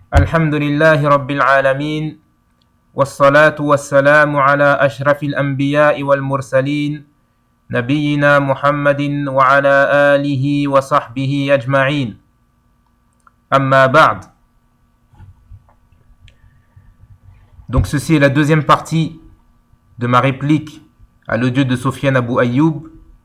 الحمد لله رب العالمين والصلاة والسلام على أشرف الأنبياء والمرسلين نبينا محمد وعلى آله وصحبه أجمعين أما بعد. Donc ceci est la deuxième partie de ma réplique à l'audio de Sofiane Abou Ayoub.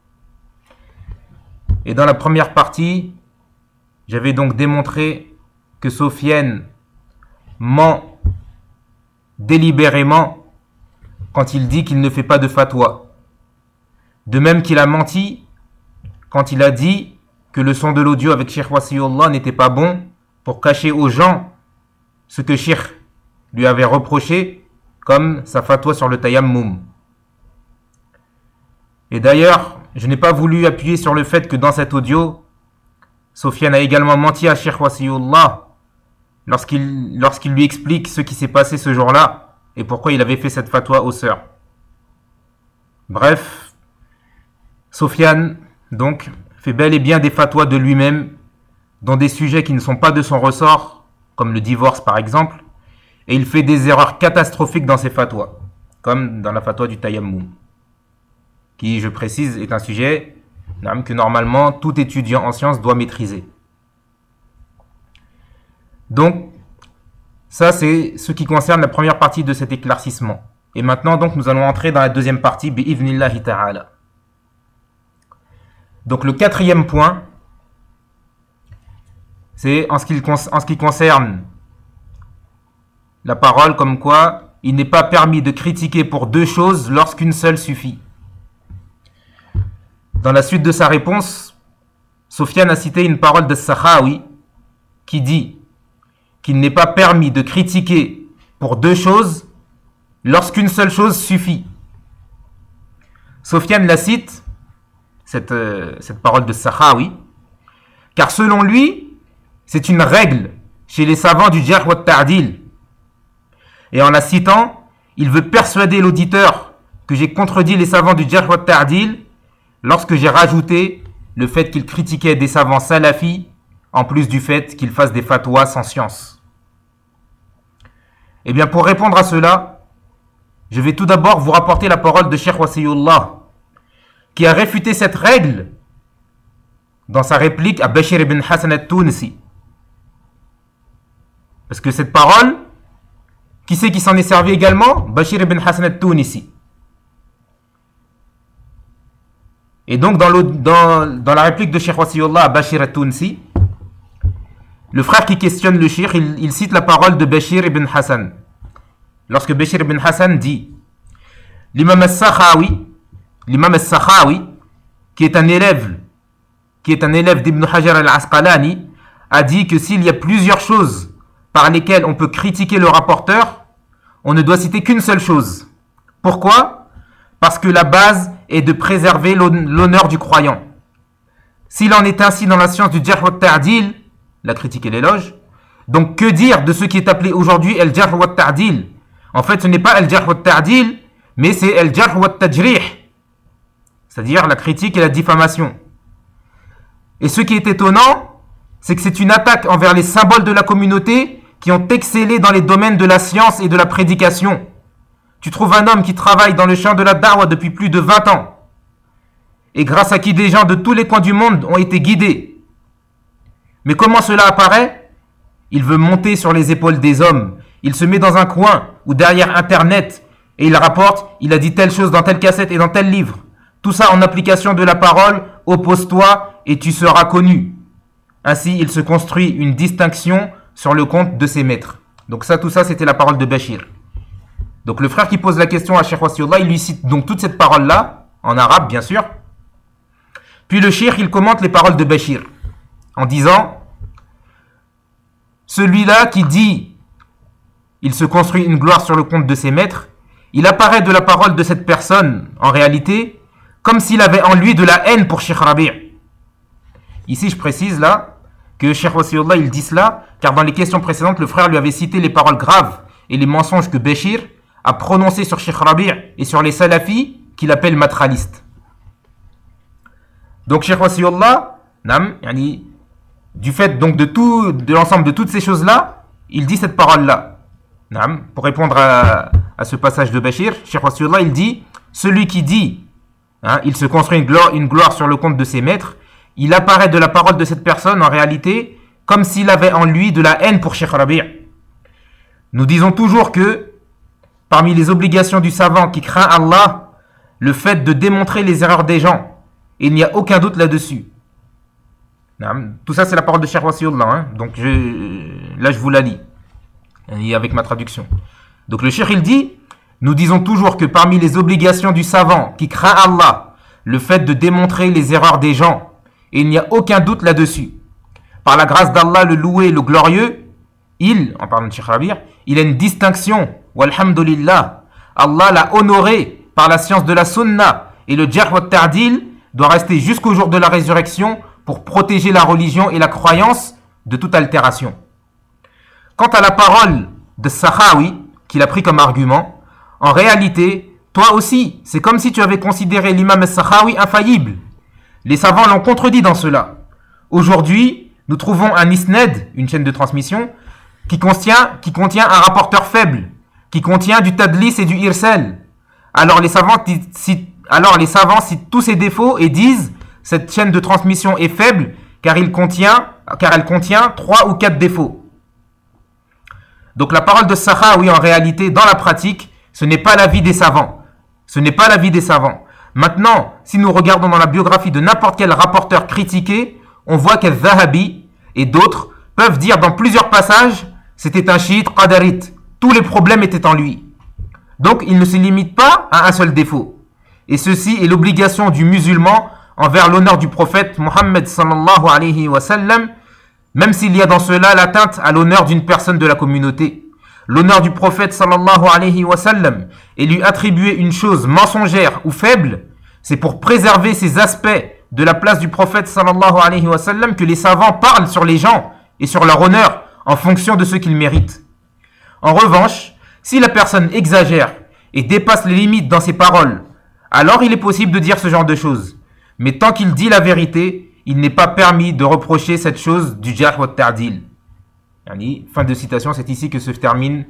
Et dans la première partie, j'avais donc démontré que Sofiane ment délibérément quand il dit qu'il ne fait pas de fatwa. De même qu'il a menti quand il a dit que le son de l'audio avec Cheikh Wasiullah n'était pas bon pour cacher aux gens ce que Cheikh lui avait reproché comme sa fatwa sur le tayammum. Et d'ailleurs, je n'ai pas voulu appuyer sur le fait que dans cet audio, Sofiane a également menti à Cheikh Wasiullah lorsqu'il lui explique ce qui s'est passé ce jour-là et pourquoi il avait fait cette fatwa aux sœurs. Bref, Sofiane, donc, fait bel et bien des fatwas de lui-même dans des sujets qui ne sont pas de son ressort, comme le divorce par exemple, et il fait des erreurs catastrophiques dans ses fatwas, comme dans la fatwa du tayammum, qui, je précise, est un sujet que normalement tout étudiant en sciences doit maîtriser. Donc, ça c'est ce qui concerne la première partie de cet éclaircissement. Et maintenant, donc, nous allons entrer dans la deuxième partie, bi'ivnillahi ta'ala. Donc, le quatrième point, c'est en ce qui concerne la parole, comme quoi il n'est pas permis de critiquer pour deux choses lorsqu'une seule suffit. Dans la suite de sa réponse, Sofiane a cité une parole de Sakhawi qui dit qu'il n'est pas permis de critiquer pour deux choses lorsqu'une seule chose suffit. Sofiane la cite, cette parole de Sakhawi, car selon lui, c'est une règle chez les savants du Jarh wa Ta'dil. Et en la citant, il veut persuader l'auditeur que j'ai contredit les savants du Jarh wa Ta'dil lorsque j'ai rajouté le fait qu'il critiquait des savants salafis en plus du fait qu'il fasse des fatwas sans science. Eh bien, pour répondre à cela, je vais tout d'abord vous rapporter la parole de Cheikh Wasiullah, qui a réfuté cette règle dans sa réplique à Bashir ibn Hassan al-Tunisi. Parce que cette parole, qui c'est qui s'en est servi également? Bashir ibn Hassan al-Tunisi. Et donc, dans la réplique de Cheikh Wasiullah à Bashir al-Tunisi, le frère qui questionne le Cheikh, il cite la parole de Bashir ibn Hassan. Lorsque Bashir ibn Hassan dit l'imam al-Sakhawi, qui est un élève d'Ibn Hajar al-Asqalani, a dit que s'il y a plusieurs choses par lesquelles on peut critiquer le rapporteur, on ne doit citer qu'une seule chose. Pourquoi? Parce que la base est de préserver l'honneur du croyant. S'il en est ainsi dans la science du Jarh wa Ta'dil, la critique et l'éloge, donc que dire de ce qui est appelé aujourd'hui al-Jarh wa Ta'dil? En fait, ce n'est pas al-Jarh wa Ta'dil, mais c'est al-Jarh wa Tajrih, c'est-à-dire la critique et la diffamation. Et ce qui est étonnant, c'est que c'est une attaque envers les symboles de la communauté qui ont excellé dans les domaines de la science et de la prédication. Tu trouves un homme qui travaille dans le champ de la da'wah depuis plus de 20 ans, et grâce à qui des gens de tous les coins du monde ont été guidés. Mais comment cela apparaît? Il veut monter sur les épaules des hommes. Il se met dans un coin ou derrière Internet et il rapporte, il a dit telle chose dans telle cassette et dans tel livre. Tout ça en application de la parole, oppose-toi et tu seras connu. Ainsi, il se construit une distinction sur le compte de ses maîtres. Donc tout ça, c'était la parole de Bashir. Donc le frère qui pose la question à Cheikh Wasiullah, il lui cite donc toute cette parole-là, en arabe bien sûr. Puis le cheikh, il commente les paroles de Bashir en disant celui-là qui dit il se construit une gloire sur le compte de ses maîtres, il apparaît de la parole de cette personne en réalité comme s'il avait en lui de la haine pour Cheikh Rabi'. Ici je précise là que Cheikh Wasiullah il dit cela car dans les questions précédentes le frère lui avait cité les paroles graves et les mensonges que Bashir a prononcés sur Cheikh Rabi' et sur les salafis qu'il appelle matralistes. Donc Cheikh Wasiullah du fait donc de l'ensemble de toutes ces choses-là, il dit cette parole-là. Pour répondre à ce passage de Bashir, Cheikh Wasiullah, il dit, celui qui dit, il se construit une gloire sur le compte de ses maîtres, il apparaît de la parole de cette personne en réalité comme s'il avait en lui de la haine pour Cheikh Rabi'. Nous disons toujours que parmi les obligations du savant qui craint Allah, le fait de démontrer les erreurs des gens, et il n'y a aucun doute là-dessus. Tout ça c'est la parole de Cheikh Wasiullah, donc là je vous la lis avec ma traduction. Donc le Cheikh il dit, nous disons toujours que parmi les obligations du savant qui craint Allah, le fait de démontrer les erreurs des gens, et il n'y a aucun doute là-dessus. Par la grâce d'Allah le loué, le glorieux, en parlant de Cheikh Rabi', il a une distinction, walhamdulillah. Allah l'a honoré par la science de la sunna, et le jarh wa ta'dil doit rester jusqu'au jour de la résurrection pour protéger la religion et la croyance de toute altération. Quant à la parole de Sakhawi, qu'il a pris comme argument, en réalité, toi aussi, c'est comme si tu avais considéré l'imam al-Sakhawi infaillible. Les savants l'ont contredit dans cela. Aujourd'hui, nous trouvons un isnad, une chaîne de transmission, qui contient un rapporteur faible, qui contient du tadlis et du irsal. Alors les savants citent tous ses défauts et disent cette chaîne de transmission est faible car elle contient 3 ou 4 défauts. Donc la parole de Sakhawi en réalité dans la pratique, ce n'est pas l'avis des savants. Ce n'est pas l'avis des savants. Maintenant, si nous regardons dans la biographie de n'importe quel rapporteur critiqué, on voit qu'Al-Zahabi et d'autres peuvent dire dans plusieurs passages c'était un chiite qadarite. Tous les problèmes étaient en lui. Donc il ne se limite pas à un seul défaut. Et ceci est l'obligation du musulman envers l'honneur du prophète Mohammed sallallahu alayhi wa sallam, même s'il y a dans cela l'atteinte à l'honneur d'une personne de la communauté. L'honneur du prophète sallallahu alayhi wa sallam et lui attribuer une chose mensongère ou faible, c'est pour préserver ces aspects de la place du prophète sallallahu alayhi wa sallam que les savants parlent sur les gens et sur leur honneur en fonction de ce qu'ils méritent. En revanche, si la personne exagère et dépasse les limites dans ses paroles, alors il est possible de dire ce genre de choses. Mais tant qu'il dit la vérité, il n'est pas permis de reprocher cette chose du jarh wa ta'dil. Fin de citation, c'est ici que se termine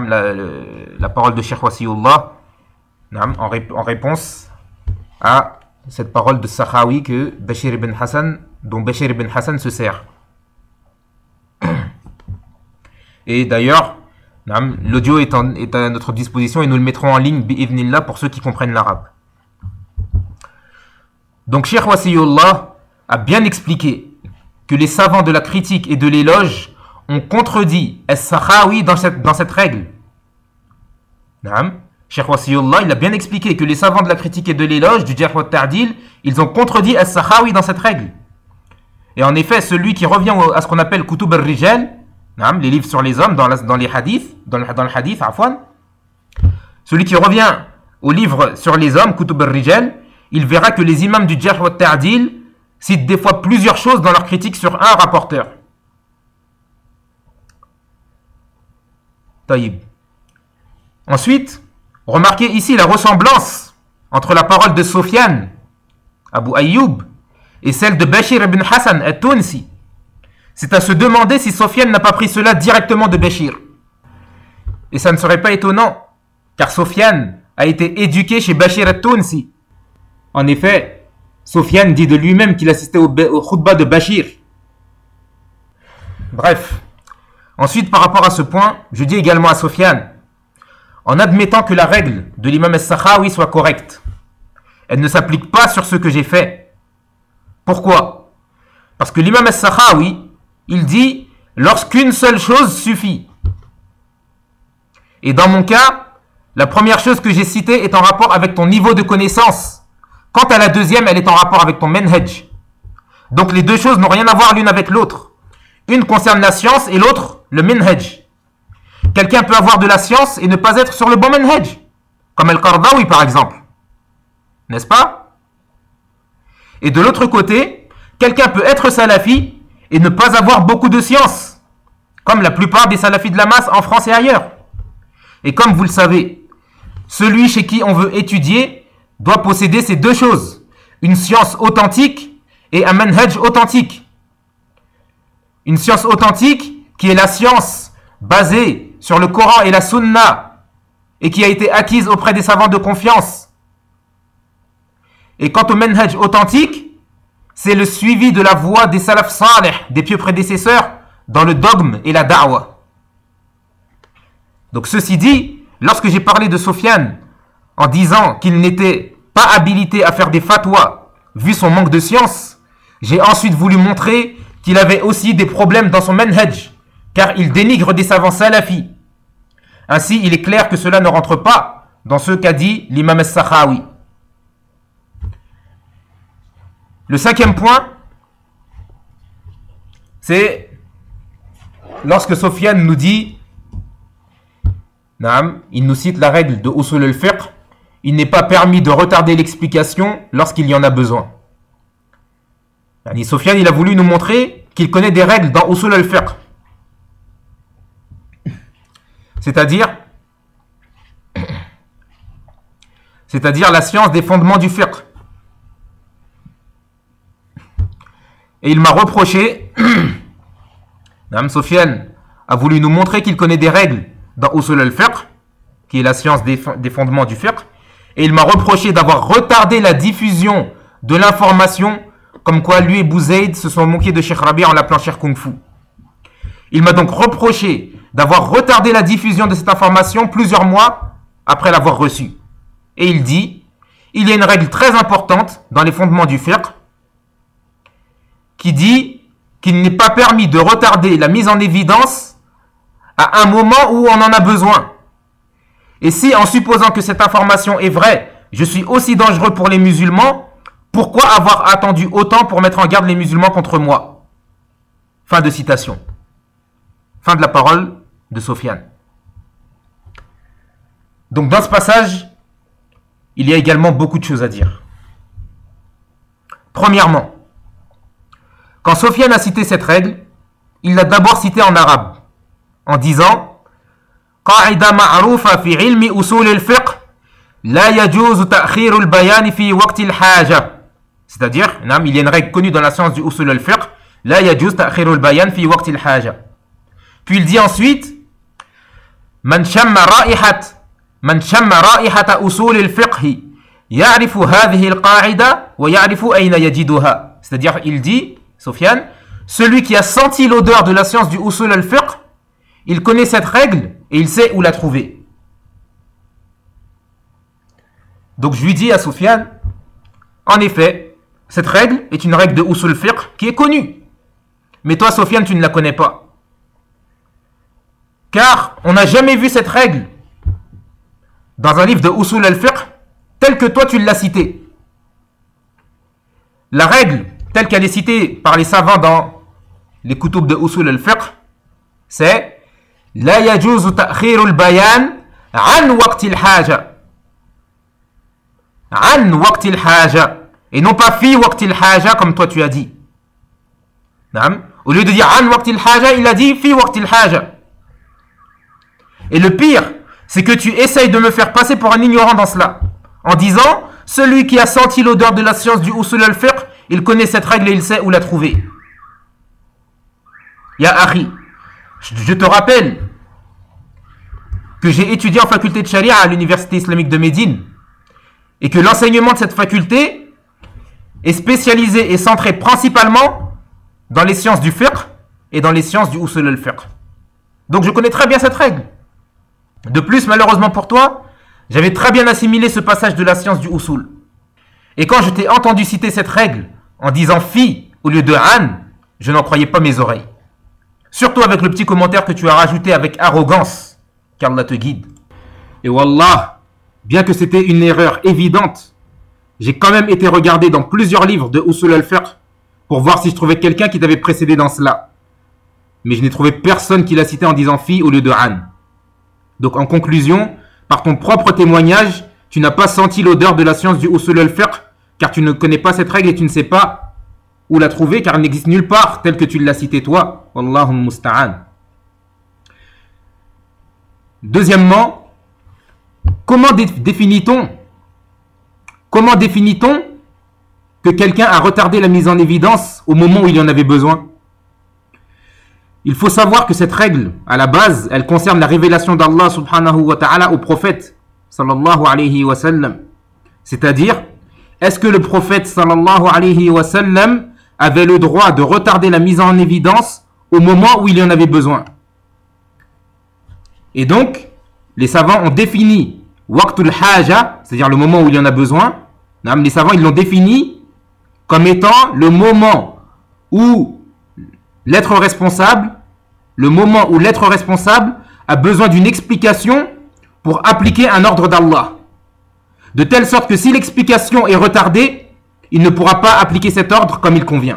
la parole de Cheikh Wasiullah en réponse à cette parole de Sakhawi que dont Bashir ibn Hassan se sert. Et d'ailleurs, l'audio est à notre disposition et nous le mettrons en ligne bi'idhnillah pour ceux qui comprennent l'arabe. Donc Cheikh Wasiullah a bien expliqué que les savants de la critique et de l'éloge ont contredit As-Sakhawi dans cette règle. Cheikh Wasiullah, il a bien expliqué que les savants de la critique et de l'éloge, du jarh wa ta'dil, ils ont contredit As-Sakhawi dans cette règle. Et en effet, celui qui revient à ce qu'on appelle Kutub al-Rijal, les livres sur les hommes dans les hadiths, dans le hadith, celui qui revient aux livres sur les hommes, Kutub al-Rijal, il verra que les imams du jarh wa ta'dil citent des fois plusieurs choses dans leur critique sur un rapporteur. Taïb. Ensuite, remarquez ici la ressemblance entre la parole de Sofiane, Abu Ayyub, et celle de Bashir ibn Hassan al-Tunsi. C'est à se demander si Sofiane n'a pas pris cela directement de Bashir. Et ça ne serait pas étonnant, car Sofiane a été éduqué chez Bashir al-Tunsi. En effet, Sofiane dit de lui-même qu'il assistait au khutbah de Bashir. Bref. Ensuite, par rapport à ce point, je dis également à Sofiane, en admettant que la règle de l'imam al-Sakhawi soit correcte, elle ne s'applique pas sur ce que j'ai fait. Pourquoi ? Parce que l'imam al-Sakhawi, il dit, lorsqu'une seule chose suffit. Et dans mon cas, la première chose que j'ai citée est en rapport avec ton niveau de connaissance. Quant à la deuxième, elle est en rapport avec ton manhaj. Donc les deux choses n'ont rien à voir l'une avec l'autre. Une concerne la science et l'autre, le manhaj. Quelqu'un peut avoir de la science et ne pas être sur le bon manhaj. Comme Al-Qardawi par exemple. N'est-ce pas ? Et de l'autre côté, quelqu'un peut être salafi et ne pas avoir beaucoup de science. Comme la plupart des salafis de la masse en France et ailleurs. Et comme vous le savez, celui chez qui on veut étudier doit posséder ces deux choses. Une science authentique et un manhaj authentique. Une science authentique qui est la science basée sur le Coran et la Sunna et qui a été acquise auprès des savants de confiance. Et quant au manhaj authentique, c'est le suivi de la voie des salaf salih, des pieux prédécesseurs, dans le dogme et la da'wa. Donc ceci dit, lorsque j'ai parlé de Sofiane en disant qu'il n'était pas habilité à faire des fatwas vu son manque de science, j'ai ensuite voulu montrer qu'il avait aussi des problèmes dans son manhaj, car il dénigre des savants salafis. Ainsi, il est clair que cela ne rentre pas dans ce qu'a dit l'imam al-Sakhawi. Le cinquième point, c'est lorsque Sofiane nous dit, il nous cite la règle de Usul al-Fiqh, il n'est pas permis de retarder l'explication lorsqu'il y en a besoin. Sofiane, il a voulu nous montrer qu'il connaît des règles dans Usul al-Fiqh. C'est-à-dire la science des fondements du fiqh. Et il m'a reproché, Sofiane a voulu nous montrer qu'il connaît des règles dans Usul al-Fiqh, qui est la science des fondements du fiqh, et il m'a reproché d'avoir retardé la diffusion de l'information, comme quoi lui et Bouzaïd se sont moqués de Cheikh Rabi en l'appelant Cheikh Kung Fu. Il m'a donc reproché d'avoir retardé la diffusion de cette information plusieurs mois après l'avoir reçue. Et il dit, il y a une règle très importante dans les fondements du fiqh qui dit qu'il n'est pas permis de retarder la mise en évidence à un moment où on en a besoin. Et si, en supposant que cette information est vraie, je suis aussi dangereux pour les musulmans, pourquoi avoir attendu autant pour mettre en garde les musulmans contre moi? Fin de citation. Fin de la parole de Sofiane. Donc dans ce passage, il y a également beaucoup de choses à dire. Premièrement, quand Sofiane a cité cette règle, il l'a d'abord citée en arabe, en disant قاعدة معروفة في علم أصول الفقه لا يجوز تأخير البيان في وقت الحاجة. C'est-à-dire, il y a une règle connue dans la science du usul al-fiqh, لا يجوز تأخير البيان في وقت الحاجة. Puis il dit ensuite من شم رائحة أصول الفقه يعرف هذه القاعدة ويعرف أين يجدها. C'est-à-dire, il dit, Sofiane, celui qui a senti l'odeur de la science du usul al-fiqh, il connaît cette règle et il sait où la trouver. Donc je lui dis à Sofiane, en effet, cette règle est une règle de usul al-fiqh qui est connue. Mais toi, Sofiane, tu ne la connais pas. Car on n'a jamais vu cette règle dans un livre de usul al-fiqh tel que toi tu l'as cité. La règle telle qu'elle est citée par les savants dans les kutub de usul al-fiqh, c'est لا يجوز تأخير البيان عن وقت الحاجة. عن وقت الحاجة. Et non pas في وقت الحاجة comme toi tu as dit. Au lieu de dire عن وقت الحاجة, il a dit في وقت الحاجة. Et le pire, c'est que tu essayes de me faire passer pour un ignorant dans cela. En disant, celui qui a senti l'odeur de la science du usul al-fiqh, il connaît cette règle et il sait où la trouver. Ya akhi, je te rappelle que j'ai étudié en faculté de charia à l'université islamique de Médine et que l'enseignement de cette faculté est spécialisé et centré principalement dans les sciences du fiqh et dans les sciences du usul al-fiqh. Donc je connais très bien cette règle. De plus, malheureusement pour toi, j'avais très bien assimilé ce passage de la science du usul. Et quand je t'ai entendu citer cette règle en disant fi au lieu de an, je n'en croyais pas mes oreilles. Surtout avec le petit commentaire que tu as rajouté avec arrogance, qu'Allah te guide. Et wallah, bien que c'était une erreur évidente, j'ai quand même été regardé dans plusieurs livres de usul al-fiqh pour voir si je trouvais quelqu'un qui t'avait précédé dans cela. Mais je n'ai trouvé personne qui l'a cité en disant fi au lieu de an. Donc en conclusion, par ton propre témoignage, tu n'as pas senti l'odeur de la science du usul al-fiqh, car tu ne connais pas cette règle et tu ne sais pas où la trouver, car elle n'existe nulle part telle que tu l'as citée toi. Wallahu musta'an. Deuxièmement, comment définit-on que quelqu'un a retardé la mise en évidence au moment où il y en avait besoin? Il faut savoir que cette règle, à la base, elle concerne la révélation d'Allah subhanahu wa ta'ala au prophète sallallahu alayhi wa sallam. C'est-à-dire, est-ce que le prophète sallallahu alayhi wa sallam avait le droit de retarder la mise en évidence au moment où il y en avait besoin? Et donc, les savants ont défini waqtul haja, c'est-à-dire le moment où il y en a besoin. Les savants, ils l'ont défini comme étant le moment où l'être responsable a besoin d'une explication pour appliquer un ordre d'Allah. De telle sorte que si l'explication est retardée, il ne pourra pas appliquer cet ordre comme il convient.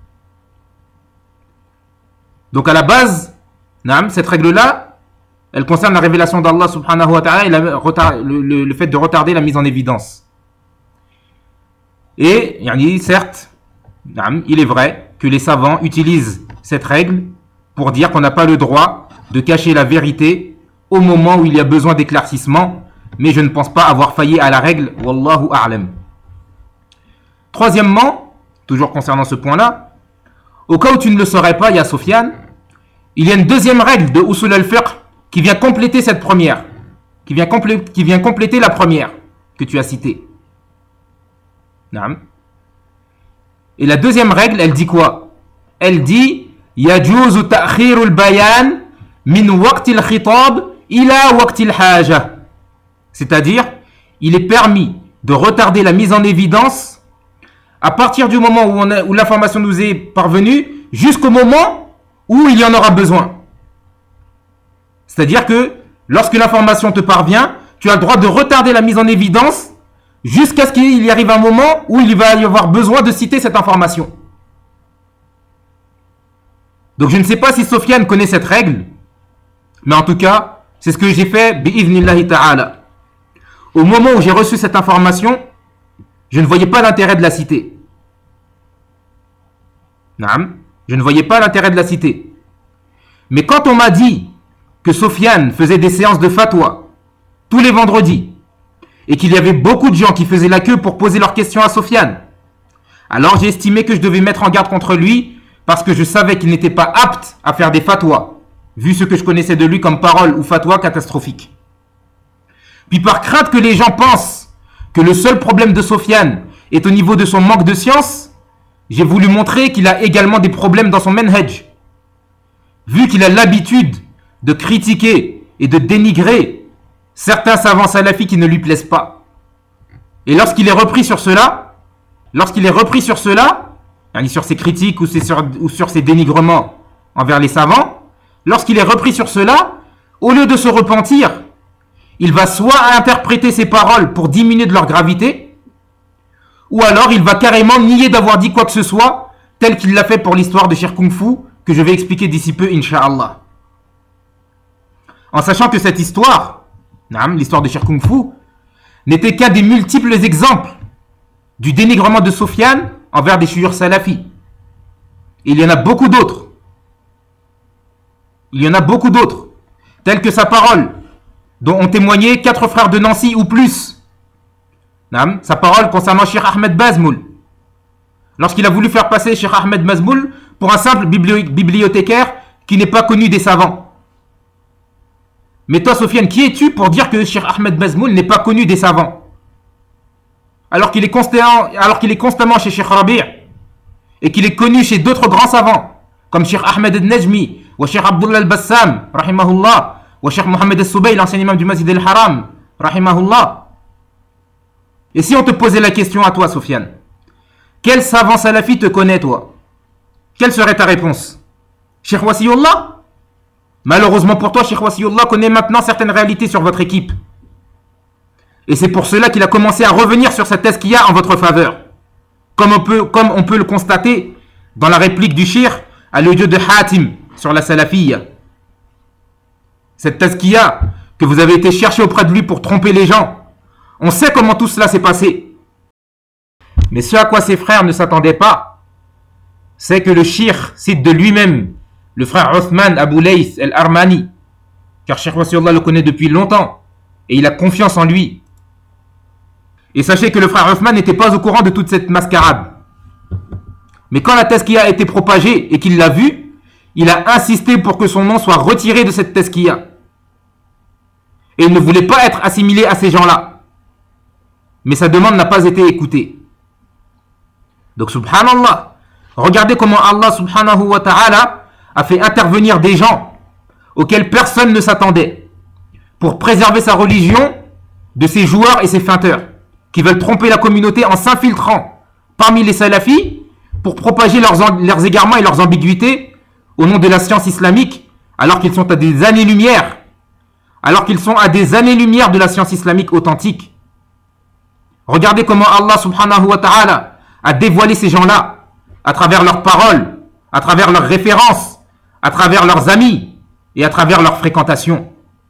Donc à la base, cette règle-là, elle concerne la révélation d'Allah subhanahu wa ta'ala et le fait de retarder la mise en évidence. Et certes, il est vrai que les savants utilisent cette règle pour dire qu'on n'a pas le droit de cacher la vérité au moment où il y a besoin d'éclaircissement, mais je ne pense pas avoir failli à la règle, wallahu a'lam. Troisièmement, toujours concernant ce point-là, au cas où tu ne le saurais pas, ya Sofiane, il y a une deuxième règle de Usul al-Fiqh qui vient compléter cette première, qui vient compléter la première que tu as citée. Et la deuxième règle, elle dit quoi? Elle dit yajuzu ta'khirul bayan min waqtil khitab ila waqtil haja. C'est-à-dire, il est permis de retarder la mise en évidence à partir du moment où l'information nous est parvenue jusqu'au moment où il y en aura besoin. C'est-à-dire que lorsque l'information te parvient, tu as le droit de retarder la mise en évidence jusqu'à ce qu'il y arrive un moment où il va y avoir besoin de citer cette information. Donc je ne sais pas si Sofiane connaît cette règle, mais en tout cas, c'est ce que j'ai fait, bi'idhnillahi ta'ala. Au moment où j'ai reçu cette information, je ne voyais pas l'intérêt de la citer. Je ne voyais pas l'intérêt de la citer. Mais quand on m'a dit que Sofiane faisait des séances de fatwa tous les vendredis, et qu'il y avait beaucoup de gens qui faisaient la queue pour poser leurs questions à Sofiane, alors j'ai estimé que je devais mettre en garde contre lui, parce que je savais qu'il n'était pas apte à faire des fatwas, vu ce que je connaissais de lui comme parole ou fatwa catastrophique. Puis par crainte que les gens pensent que le seul problème de Sofiane est au niveau de son manque de science, j'ai voulu montrer qu'il a également des problèmes dans son manhaj. Vu qu'il a l'habitude de critiquer et de dénigrer certains savants salafis qui ne lui plaisent pas. Et lorsqu'il est repris sur cela, sur ses critiques ou sur ses dénigrements envers les savants, lorsqu'il est repris sur cela, au lieu de se repentir, il va soit interpréter ses paroles pour diminuer de leur gravité, ou alors il va carrément nier d'avoir dit quoi que ce soit, tel qu'il l'a fait pour l'histoire de Shir Kung Fu, que je vais expliquer d'ici peu, Inch'Allah. En sachant que cette histoire, l'histoire de Shir Kung Fu, n'était qu'un des multiples exemples du dénigrement de Sofiane envers des chouïrs salafis. Et il y en a beaucoup d'autres. Tels que sa parole, dont ont témoigné 4 frères de Nancy ou plus. Sa parole concernant Cheikh Ahmed Bazmoul. Lorsqu'il a voulu faire passer Cheikh Ahmed Bazmoul pour un simple bibliothécaire qui n'est pas connu des savants. Mais toi, Sofiane, qui es-tu pour dire que Cheikh Ahmed Bazmoul n'est pas connu des savants, alors qu'il est constamment chez Cheikh Rabi' et qu'il est connu chez d'autres grands savants comme Cheikh Ahmed al-Najmi ou Cheikh Abdullah al-Bassam rahimahullah ou Cheikh Mohamed al-Soubaï, l'ancien imam du Masjid al-Haram rahimahullah. Et si on te posait la question à toi, Sofiane, quel savant salafi te connaît, toi? Quelle serait ta réponse? Cheikh Wasiullah? Malheureusement pour toi, Cheikh Wasiullah connaît maintenant certaines réalités sur votre équipe. Et c'est pour cela qu'il a commencé à revenir sur cette tazkiya en votre faveur. Comme on peut le constater dans la réplique du shir à l'audio de Hatim sur la salafiyya. Cette tazkiya que vous avez été chercher auprès de lui pour tromper les gens. On sait comment tout cela s'est passé. Mais ce à quoi ses frères ne s'attendaient pas, c'est que le shir cite de lui-même le frère Othman Abu Layth al-Armani, car Cheikh Wasiullah le connaît depuis longtemps et il a confiance en lui. Et sachez que le frère Othman n'était pas au courant de toute cette mascarade. Mais quand la tazkiya a été propagée et qu'il l'a vue, il a insisté pour que son nom soit retiré de cette tazkiya. Et il ne voulait pas être assimilé à ces gens-là. Mais sa demande n'a pas été écoutée. Donc subhanallah, regardez comment Allah subhanahu wa ta'ala a fait intervenir des gens auxquels personne ne s'attendait pour préserver sa religion de ces joueurs et ces feinteurs qui veulent tromper la communauté en s'infiltrant parmi les salafis pour propager leurs égarements et leurs ambiguïtés au nom de la science islamique, alors qu'ils sont à des années-lumière de la science islamique authentique. Regardez comment Allah subhanahu wa ta'ala a dévoilé ces gens-là à travers leurs paroles, à travers leurs références, à travers leurs amis et à travers leurs fréquentations.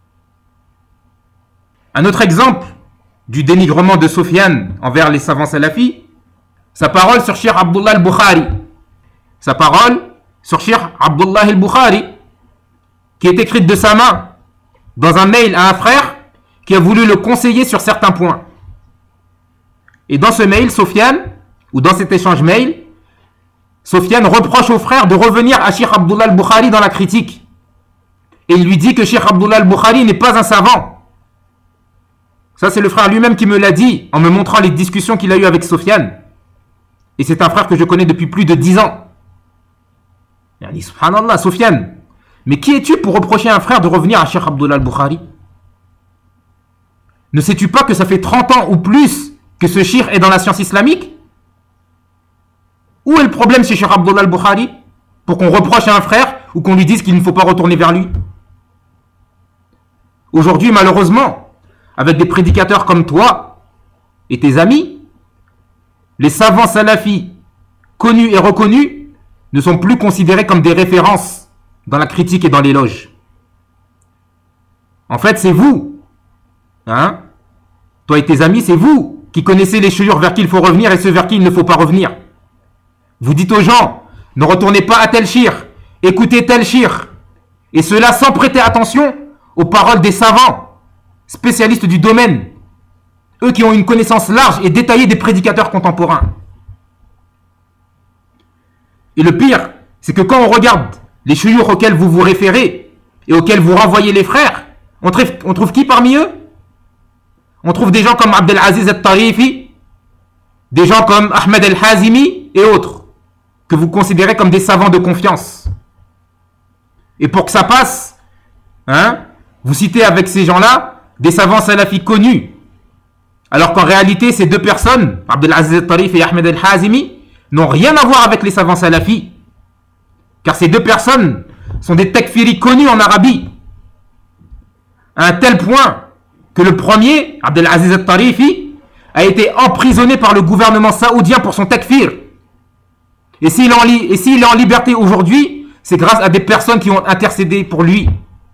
Un autre exemple du dénigrement de Sofiane envers les savants salafis, sa parole sur Cheikh Abdullah al-Bukhari. Sa parole sur Cheikh Abdullah al-Bukhari, qui est écrite de sa main dans un mail à un frère qui a voulu le conseiller sur certains points. Et dans ce mail, dans cet échange mail, Sofiane reproche au frère de revenir à Cheikh Abdullah al-Bukhari dans la critique. Et il lui dit que Cheikh Abdullah al-Bukhari n'est pas un savant. Ça, c'est le frère lui-même qui me l'a dit en me montrant les discussions qu'il a eues avec Sofiane. Et c'est un frère que je connais depuis plus de 10 ans. Il a dit, subhanallah, Sofiane, mais qui es-tu pour reprocher à un frère de revenir à Cheikh Abdullah al-Bukhari? Ne sais-tu pas que ça fait 30 ans ou plus que ce cheikh est dans la science islamique? Où est le problème chez Cheikh Abdullah al-Bukhari pour qu'on reproche à un frère ou qu'on lui dise qu'il ne faut pas retourner vers lui? Aujourd'hui, malheureusement, avec des prédicateurs comme toi et tes amis, les savants salafis connus et reconnus ne sont plus considérés comme des références dans la critique et dans l'éloge. En fait, c'est vous, toi et tes amis, c'est vous qui connaissez les chouïurs vers qui il faut revenir et ceux vers qui il ne faut pas revenir. Vous dites aux gens, ne retournez pas à tel shir, écoutez tel shir, et cela sans prêter attention aux paroles des savants spécialistes du domaine, eux qui ont une connaissance large et détaillée des prédicateurs contemporains. Et le pire, c'est que quand on regarde les chouïurs auxquels vous vous référez et auxquels vous renvoyez les frères, on trouve qui parmi eux? On trouve des gens comme Abdelaziz al-Tarifi, des gens comme Ahmed al-Hazimi et autres, que vous considérez comme des savants de confiance. Et pour que ça passe, vous citez avec ces gens-là des savants salafis connus, alors qu'en réalité ces deux personnes, Abdelaziz al-Tarifi et Ahmed al-Hazimi, n'ont rien à voir avec les savants salafis, car ces deux personnes sont des takfiris connus en Arabie, à un tel point que le premier, Abdelaziz al-Tarifi, a été emprisonné par le gouvernement saoudien pour son takfir. Et s'il est en liberté aujourd'hui, c'est grâce à des personnes qui ont intercédé pour lui.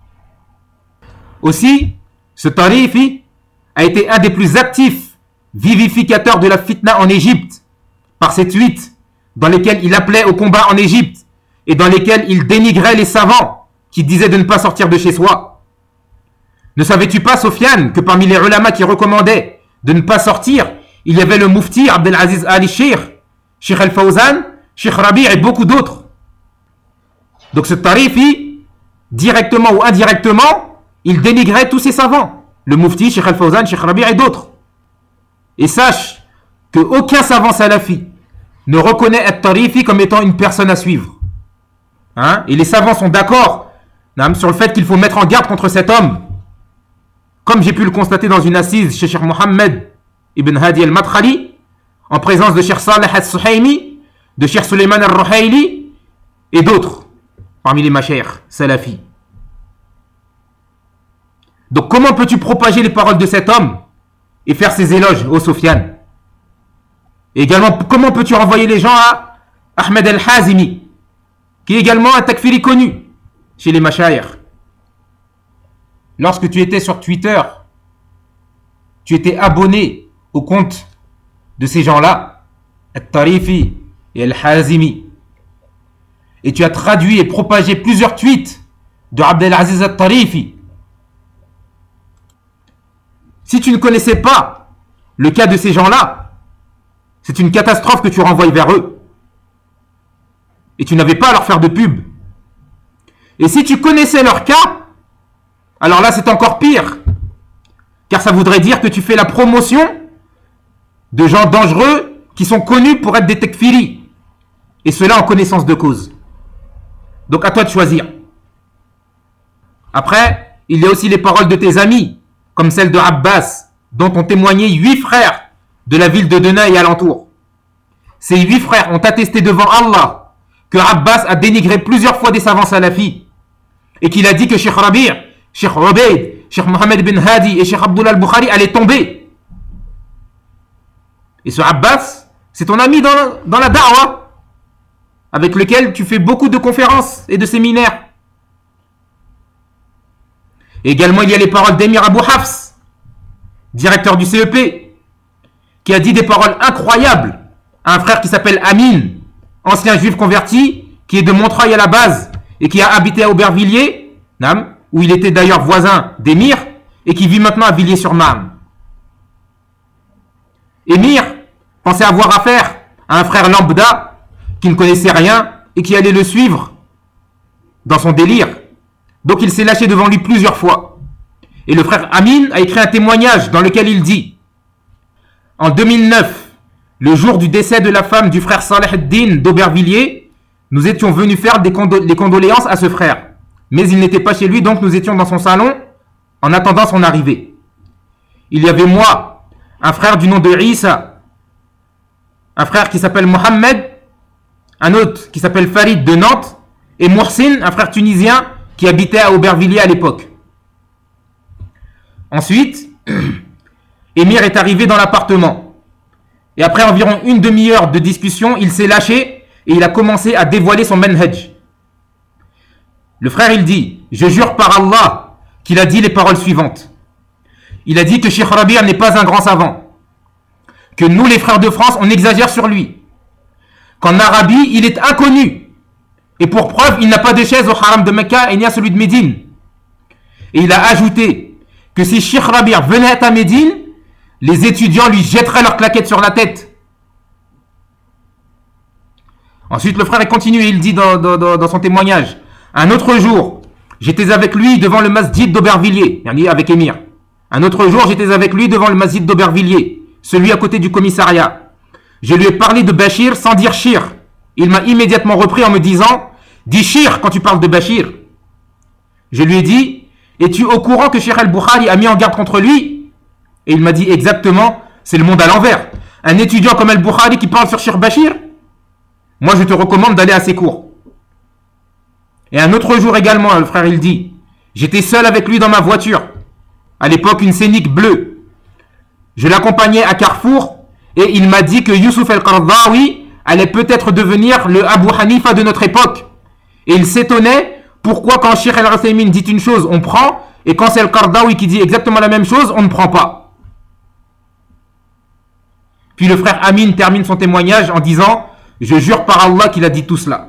Aussi, ce Tarifi a été un des plus actifs vivificateurs de la fitna en Égypte par ses tweets dans lesquels il appelait au combat en Égypte et dans lesquels il dénigrait les savants qui disaient de ne pas sortir de chez soi. Ne savais-tu pas, Sofiane, que parmi les ulama qui recommandaient de ne pas sortir, il y avait le Mufti Abdelaziz al-Sheikh, Sheikh al-Fawzan, Sheikh Rabi' et beaucoup d'autres. Donc ce Tarifi, directement ou indirectement, il dénigrait tous ces savants, le Mufti, Sheikh al-Fawzan, Sheikh Rabi' et d'autres. Et sache qu'aucun savant salafi ne reconnaît al-Tarifi comme étant une personne à suivre. Et les savants sont d'accord sur le fait qu'il faut mettre en garde contre cet homme. Comme j'ai pu le constater dans une assise chez Cheikh Mohammed ibn Hadi al-Madkhali, en présence de Cheikh Saleh al-Suhaimi, de Cheikh Suleiman al-Ruhaili et d'autres parmi les mashayikh salafis. Donc comment peux-tu propager les paroles de cet homme et faire ses éloges au Sofiane? Et également, comment peux-tu renvoyer les gens à Ahmed al-Hazimi, qui est également un takfiri connu chez les mashayikh? Lorsque tu étais sur Twitter, tu étais abonné au compte de ces gens-là, al-Tarifi et al-Hazimi, et tu as traduit et propagé plusieurs tweets de Abdelaziz al-Tarifi. Si tu ne connaissais pas le cas de ces gens-là, c'est une catastrophe que tu renvoies vers eux. Et tu n'avais pas à leur faire de pub. Et si tu connaissais leur cas, alors là c'est encore pire. Car ça voudrait dire que tu fais la promotion de gens dangereux qui sont connus pour être des tekfiri. Et cela en connaissance de cause. Donc à toi de choisir. Après, il y a aussi les paroles de tes amis, comme celle de Abbas, dont ont témoigné 8 frères de la ville de Denain et alentour. Ces 8 frères ont attesté devant Allah que Abbas a dénigré plusieurs fois des savants salafis et qu'il a dit que Cheikh Rabi', Cheikh Ubaid, Cheikh Mohammed bin Hadi et Cheikh Abdullah al-Bukhari allaient tomber. Et ce Abbas, c'est ton ami dans la da'wah, avec lequel tu fais beaucoup de conférences et de séminaires. Et également, il y a les paroles d'Emir Abu Hafs, directeur du CEP, qui a dit des paroles incroyables à un frère qui s'appelle Amin, ancien juif converti, qui est de Montreuil à la base et qui a habité à Aubervilliers, où il était d'ailleurs voisin d'Emir et qui vit maintenant à Villiers-sur-Marne. Emir pensait avoir affaire à un frère lambda qui ne connaissait rien et qui allait le suivre dans son délire. Donc il s'est lâché devant lui plusieurs fois. Et le frère Amin a écrit un témoignage dans lequel il dit: en 2009, le jour du décès de la femme du frère Saleh ad-Din d'Aubervilliers, nous étions venus faire les condoléances à ce frère. Mais il n'était pas chez lui, donc nous étions dans son salon en attendant son arrivée. Il y avait moi, un frère du nom de Issa, un frère qui s'appelle Mohamed, un autre qui s'appelle Farid de Nantes, et Mohsin, un frère tunisien qui habitait à Aubervilliers à l'époque. Ensuite, Émir est arrivé dans l'appartement. Et après environ une demi-heure de discussion, il s'est lâché et il a commencé à dévoiler son manhaj. Le frère, il dit: je jure par Allah qu'il a dit les paroles suivantes. Il a dit que Cheikh Rabi' n'est pas un grand savant, que nous, les frères de France, on exagère sur lui, qu'en Arabie, il est inconnu, et pour preuve, il n'a pas de chaise au haram de Mecca et ni à celui de Médine. Et il a ajouté que si Cheikh Rabi' venait à Médine, les étudiants lui jetteraient leurs claquettes sur la tête. Ensuite, le frère continue et il dit dans son témoignage: un autre jour, j'étais avec lui devant le masjid d'Aubervilliers, avec Émir. Un autre jour, j'étais avec lui devant le masjid d'Aubervilliers, celui à côté du commissariat. Je lui ai parlé de Bachir sans dire Shir. Il m'a immédiatement repris en me disant: dis Shir quand tu parles de Bachir. Je lui ai dit: es-tu au courant que Cheikh al-Bukhari a mis en garde contre lui? Et il m'a dit: exactement, c'est le monde à l'envers. Un étudiant comme al-Bukhari qui parle sur Cheikh Bachir? Moi, je te recommande d'aller à ses cours. Et un autre jour également, le frère, il dit: j'étais seul avec lui dans ma voiture. À l'époque, une Scénic bleue. Je l'accompagnais à Carrefour et il m'a dit que Youssouf al-Qaradawi allait peut-être devenir le Abu Hanifa de notre époque. Et il s'étonnait pourquoi quand Cheikh al-Uthaymin dit une chose, on prend, et quand c'est al-Qaradawi qui dit exactement la même chose, on ne prend pas. Puis le frère Amin termine son témoignage en disant: je jure par Allah qu'il a dit tout cela.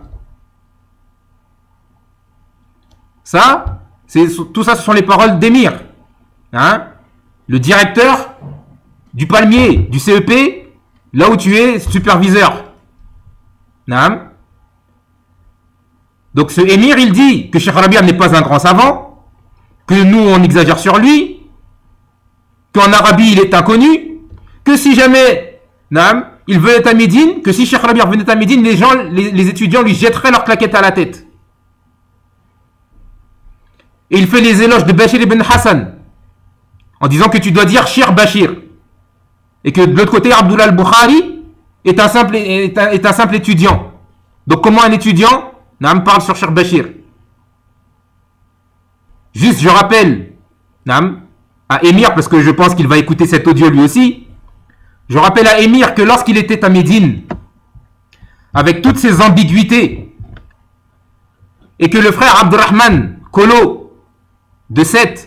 Tout ça, ce sont les paroles d'Émir, le directeur du palmier, du CEP, là où tu es superviseur. Donc ce Émir, il dit que Cheikh Rabi' n'est pas un grand savant, que nous on exagère sur lui, qu'en Arabie il est inconnu, que si jamais il venait à Médine, que si Cheikh Rabi' venait à Médine, les étudiants lui jetteraient leurs claquettes à la tête. Et il fait les éloges de Bachir ibn Hassan en disant que tu dois dire Cheikh Bachir. Et que de l'autre côté, Abdullah al-Bukhari est un simple étudiant. Donc comment un étudiant parle sur Cheikh Bachir? Juste, je rappelle à Émir, parce que je pense qu'il va écouter cet audio lui aussi, je rappelle à Émir que lorsqu'il était à Médine, avec toutes ces ambiguïtés, et que le frère Abdurrahman Kolo de Sète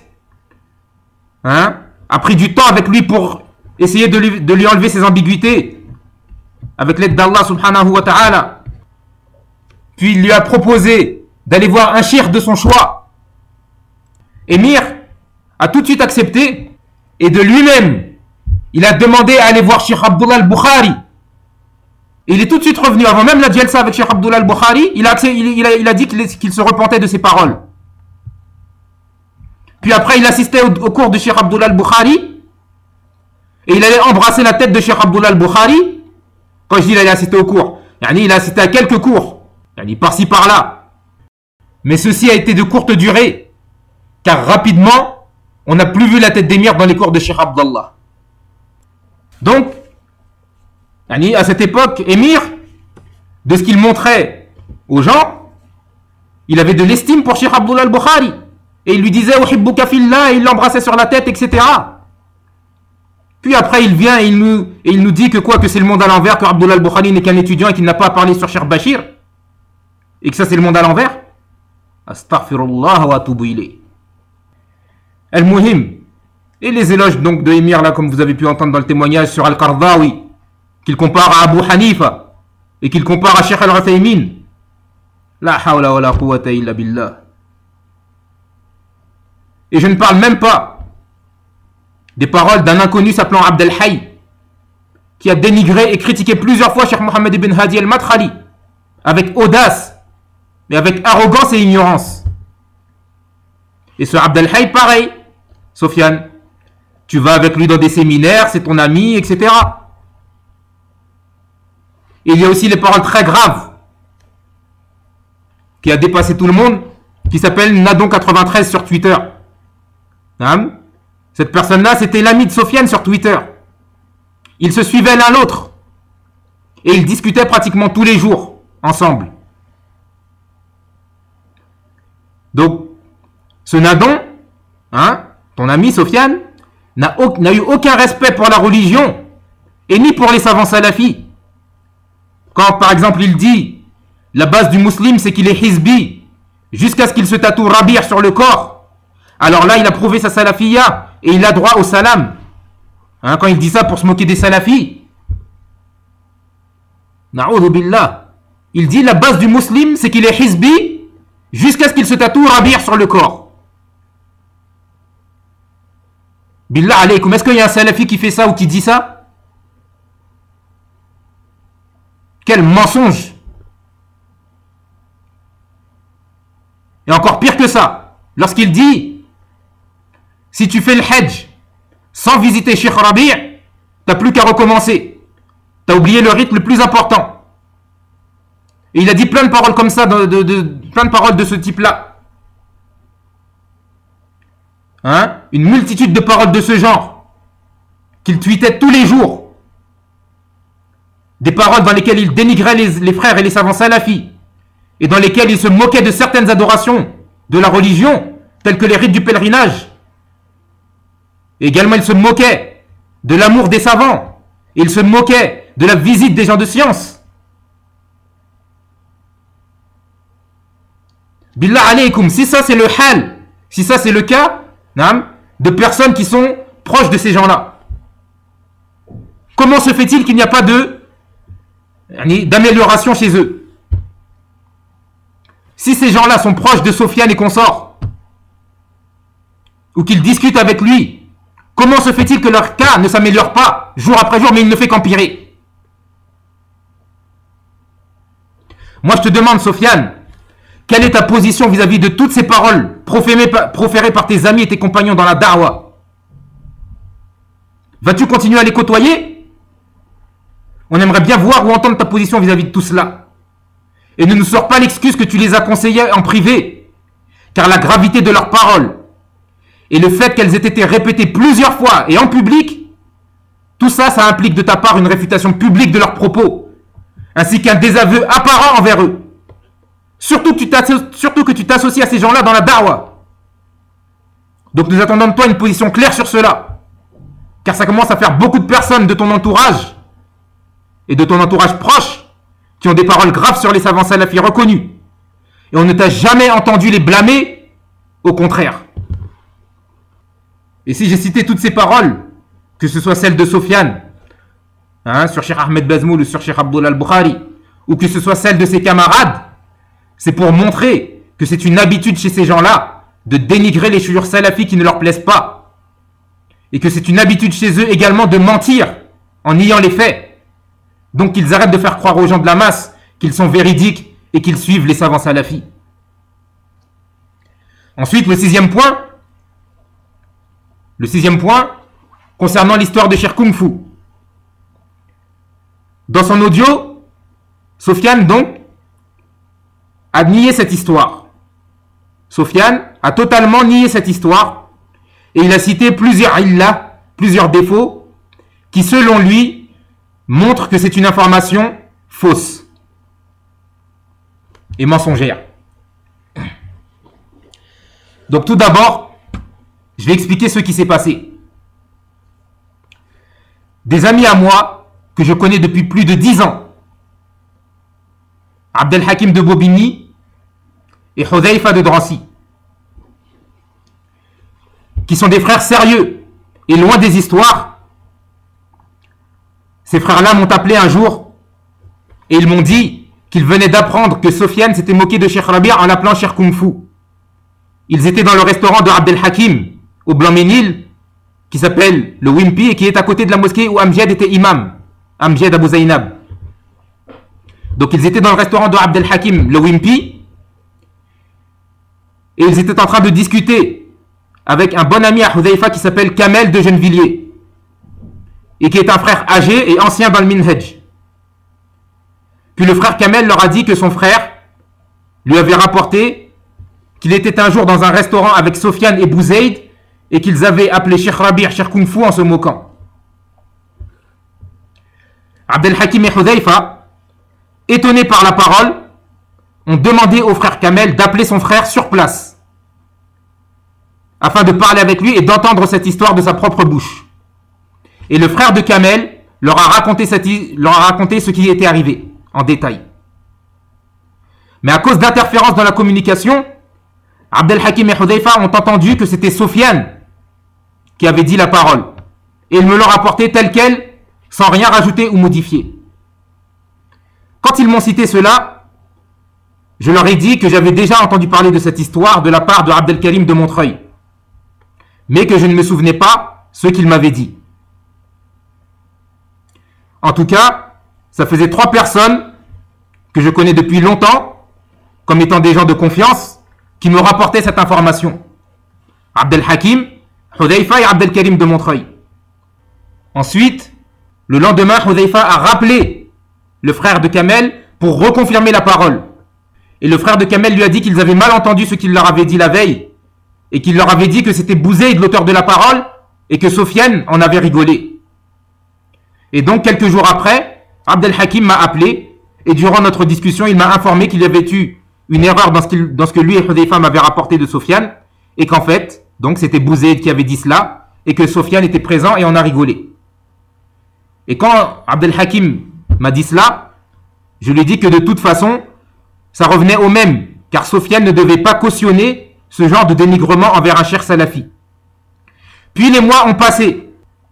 a pris du temps avec lui pour essayer de lui enlever ses ambiguïtés avec l'aide d'Allah subhanahu wa ta'ala. Puis il lui a proposé d'aller voir un cheikh de son choix. Émir a tout de suite accepté et de lui-même il a demandé à aller voir Cheikh Abdullah al-Bukhari Et il est tout de suite revenu, avant même la Jalsa avec Cheikh Abdullah al-Bukhari, il a dit qu'il se repentait de ses paroles. Puis après, il assistait au cours de Cheikh Abdullah al-Bukhari, et il allait embrasser la tête de Cheikh Abdullah al-Bukhari. Quand je dis il allait assister au cours, il a assisté à quelques cours, par-ci par-là. Mais ceci a été de courte durée, car rapidement, on n'a plus vu la tête d'émir dans les cours de Cheikh Abdullah. Donc, à cette époque, émir, de ce qu'il montrait aux gens, il avait de l'estime pour Cheikh Abdullah al-Bukhari. Et il lui disait Uhibbuka fillah, et il l'embrassait sur la tête, etc. Puis après, il vient et il nous dit que c'est le monde à l'envers, que Abdullah al-Bukhari n'est qu'un étudiant et qu'il n'a pas à parler sur Cheikh Bachir. Et que ça, c'est le monde à l'envers. Astaghfirullah wa atubu ilayh. Al-Muhim. Et les éloges donc de émir, là, comme vous avez pu entendre dans le témoignage sur Al-Qardawi, qu'il compare à Abu Hanifa et qu'il compare à Cheikh Al-Uthaymin. La hawla wa la quwwata illa billah. Et je ne parle même pas des paroles d'un inconnu s'appelant Abd al-Hayy, qui a dénigré et critiqué plusieurs fois Cheikh Mohammed ibn Hadi al-Madkhali, avec audace, mais avec arrogance et ignorance. Et ce Abd al-Hayy, pareil, Sofiane, tu vas avec lui dans des séminaires, c'est ton ami, etc. Et il y a aussi les paroles très graves, qui a dépassé tout le monde, qui s'appelle Nadon93 sur Twitter. Cette personne-là, c'était l'ami de Sofiane sur Twitter. Ils se suivaient l'un l'autre. Et ils discutaient pratiquement tous les jours, ensemble. Donc, ce Nadon, ton ami Sofiane, n'a eu aucun respect pour la religion, et ni pour les savants salafis. Quand, par exemple, il dit, la base du musulman, c'est qu'il est hizbi, jusqu'à ce qu'il se tatoue Rabi' sur le corps, alors là, il a prouvé sa salafiyya, et il a droit au salam. Quand il dit ça pour se moquer des salafis. Na'udhu billah. Il dit, la base du musulman, c'est qu'il est hizbi, jusqu'à ce qu'il se tatoue Rabi' sur le corps. Billah alaykoum, est-ce qu'il y a un salafi qui fait ça ou qui dit ça? Quel mensonge! Et encore pire que ça, lorsqu'il dit, si tu fais le Hajj sans visiter Cheikh Rabi', t'as plus qu'à recommencer. T'as oublié le rite le plus important. Et il a dit plein de paroles comme ça, plein de paroles de ce type-là. Une multitude de paroles de ce genre, qu'il tweetait tous les jours. Des paroles dans lesquelles il dénigrait les frères et les savants salafis, et dans lesquelles il se moquait de certaines adorations de la religion, telles que les rites du pèlerinage. Et également, il se moquait de l'amour des savants. Et il se moquait de la visite des gens de science. Billah alaykoum, si ça c'est le hal, si ça c'est le cas de personnes qui sont proches de ces gens-là, comment se fait-il qu'il n'y a pas d'amélioration chez eux? Si ces gens-là sont proches de Sofiane et consorts, ou qu'ils discutent avec lui, comment se fait-il que leur cas ne s'améliore pas jour après jour, mais il ne fait qu'empirer? Moi, je te demande, Sofiane, quelle est ta position vis-à-vis de toutes ces paroles proférées par tes amis et tes compagnons dans la da'wa? Vas-tu continuer à les côtoyer? On aimerait bien voir ou entendre ta position vis-à-vis de tout cela. Et ne nous sors pas l'excuse que tu les as conseillés en privé, car la gravité de leurs paroles et le fait qu'elles aient été répétées plusieurs fois et en public, tout ça, ça implique de ta part une réfutation publique de leurs propos, ainsi qu'un désaveu apparent envers eux. Surtout que tu t'associes à ces gens-là dans la da'wa. Donc nous attendons de toi une position claire sur cela, car ça commence à faire beaucoup de personnes de ton entourage et de ton entourage proche qui ont des paroles graves sur les savants salafis reconnus. Et on ne t'a jamais entendu les blâmer, au contraire. Et si j'ai cité toutes ces paroles, que ce soit celles de Sofiane, sur Cheikh Ahmed Bazmoul ou sur Cheikh Abdullah al-Bukhari, ou que ce soit celles de ses camarades, c'est pour montrer que c'est une habitude chez ces gens-là de dénigrer les chouïrs salafis qui ne leur plaisent pas. Et que c'est une habitude chez eux également de mentir en niant les faits. Donc qu'ils arrêtent de faire croire aux gens de la masse qu'ils sont véridiques et qu'ils suivent les savants salafis. Ensuite, le sixième point concernant l'histoire de Cheikh Kung Fu. Dans son audio, Sofiane donc a nié cette histoire. Sofiane a totalement nié cette histoire et il a cité plusieurs illas, plusieurs défauts qui selon lui montrent que c'est une information fausse et mensongère. Donc tout d'abord, je vais expliquer ce qui s'est passé. Des amis à moi que je connais depuis plus de 10 ans, Abdelhakim de Bobigny et Hudhaifa de Drancy, qui sont des frères sérieux et loin des histoires. Ces frères-là m'ont appelé un jour et ils m'ont dit qu'ils venaient d'apprendre que Sofiane s'était moqué de Cheikh Rabi' en l'appelant Cheikh Kung Fu. Ils étaient dans le restaurant de Abdelhakim au Blanc-Ménil qui s'appelle le Wimpy et qui est à côté de la mosquée où Amjad était imam, Amjad Abou Zainab. Donc ils étaient dans le restaurant de Abdelhakim, le Wimpy, et ils étaient en train de discuter avec un bon ami à Hudhaifa qui s'appelle Kamel de Gennevilliers et qui est un frère âgé et ancien dans le Minhaj. Puis le frère Kamel leur a dit que son frère lui avait rapporté qu'il était un jour dans un restaurant avec Sofiane et Bouzaïd et qu'ils avaient appelé Cheikh Rabi' Cheikh Kung Fu en se moquant. Abdelhakim et Hudhaifa, étonnés par la parole, ont demandé au frère Kamel d'appeler son frère sur place afin de parler avec lui et d'entendre cette histoire de sa propre bouche. Et le frère de Kamel leur a raconté ce qui était arrivé en détail. Mais à cause d'interférences dans la communication, Abdelhakim et Hudhaifa ont entendu que c'était Sofiane qui avait dit la parole. Et ils me l'ont rapporté telle quelle, sans rien rajouter ou modifier. Quand ils m'ont cité cela, je leur ai dit que j'avais déjà entendu parler de cette histoire de la part de Abdelkarim de Montreuil, mais que je ne me souvenais pas ce qu'il m'avait dit. En tout cas, ça faisait 3 personnes que je connais depuis longtemps, comme étant des gens de confiance, qui me rapportaient cette information. Abdelhakim, Hudhaifa et Abdelkarim de Montreuil. Ensuite, le lendemain, Hudhaifa a rappelé le frère de Kamel pour reconfirmer la parole. Et le frère de Kamel lui a dit qu'ils avaient mal entendu ce qu'il leur avait dit la veille et qu'il leur avait dit que c'était Bouzaïd l'auteur de la parole et que Sofiane en avait rigolé. Et donc, quelques jours après, Abdelhakim m'a appelé et durant notre discussion, il m'a informé qu'il y avait eu une erreur dans ce que lui et Hudhaifa m'avaient rapporté de Sofiane et qu'en fait, donc c'était Bouzaïd qui avait dit cela et que Sofiane était présent et on a rigolé. Et quand Abdelhakim m'a dit cela, je lui ai dit que de toute façon, ça revenait au même, car Sofiane ne devait pas cautionner ce genre de dénigrement envers un cheikh salafi. Puis les mois ont passé.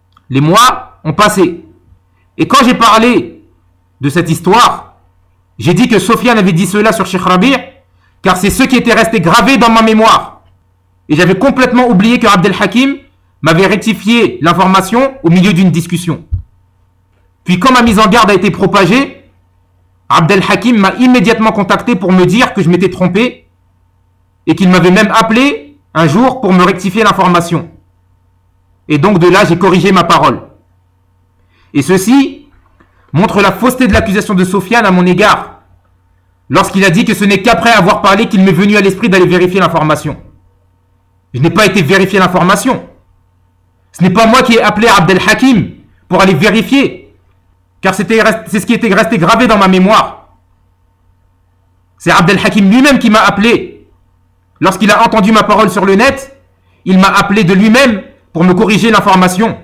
Et quand j'ai parlé de cette histoire, j'ai dit que Sofiane avait dit cela sur Cheikh Rabi', car c'est ce qui était resté gravé dans ma mémoire. Et j'avais complètement oublié que Abdelhakim m'avait rectifié l'information au milieu d'une discussion. Puis quand ma mise en garde a été propagée, Abdelhakim m'a immédiatement contacté pour me dire que je m'étais trompé et qu'il m'avait même appelé un jour pour me rectifier l'information. Et donc de là, j'ai corrigé ma parole. Et ceci montre la fausseté de l'accusation de Sofiane à mon égard, lorsqu'il a dit que ce n'est qu'après avoir parlé qu'il m'est venu à l'esprit d'aller vérifier l'information. Je n'ai pas été vérifier l'information. Ce n'est pas moi qui ai appelé Abdelhakim pour aller vérifier, car c'est ce qui était resté gravé dans ma mémoire. C'est Abdelhakim lui-même qui m'a appelé. Lorsqu'il a entendu ma parole sur le net, il m'a appelé de lui-même pour me corriger l'information.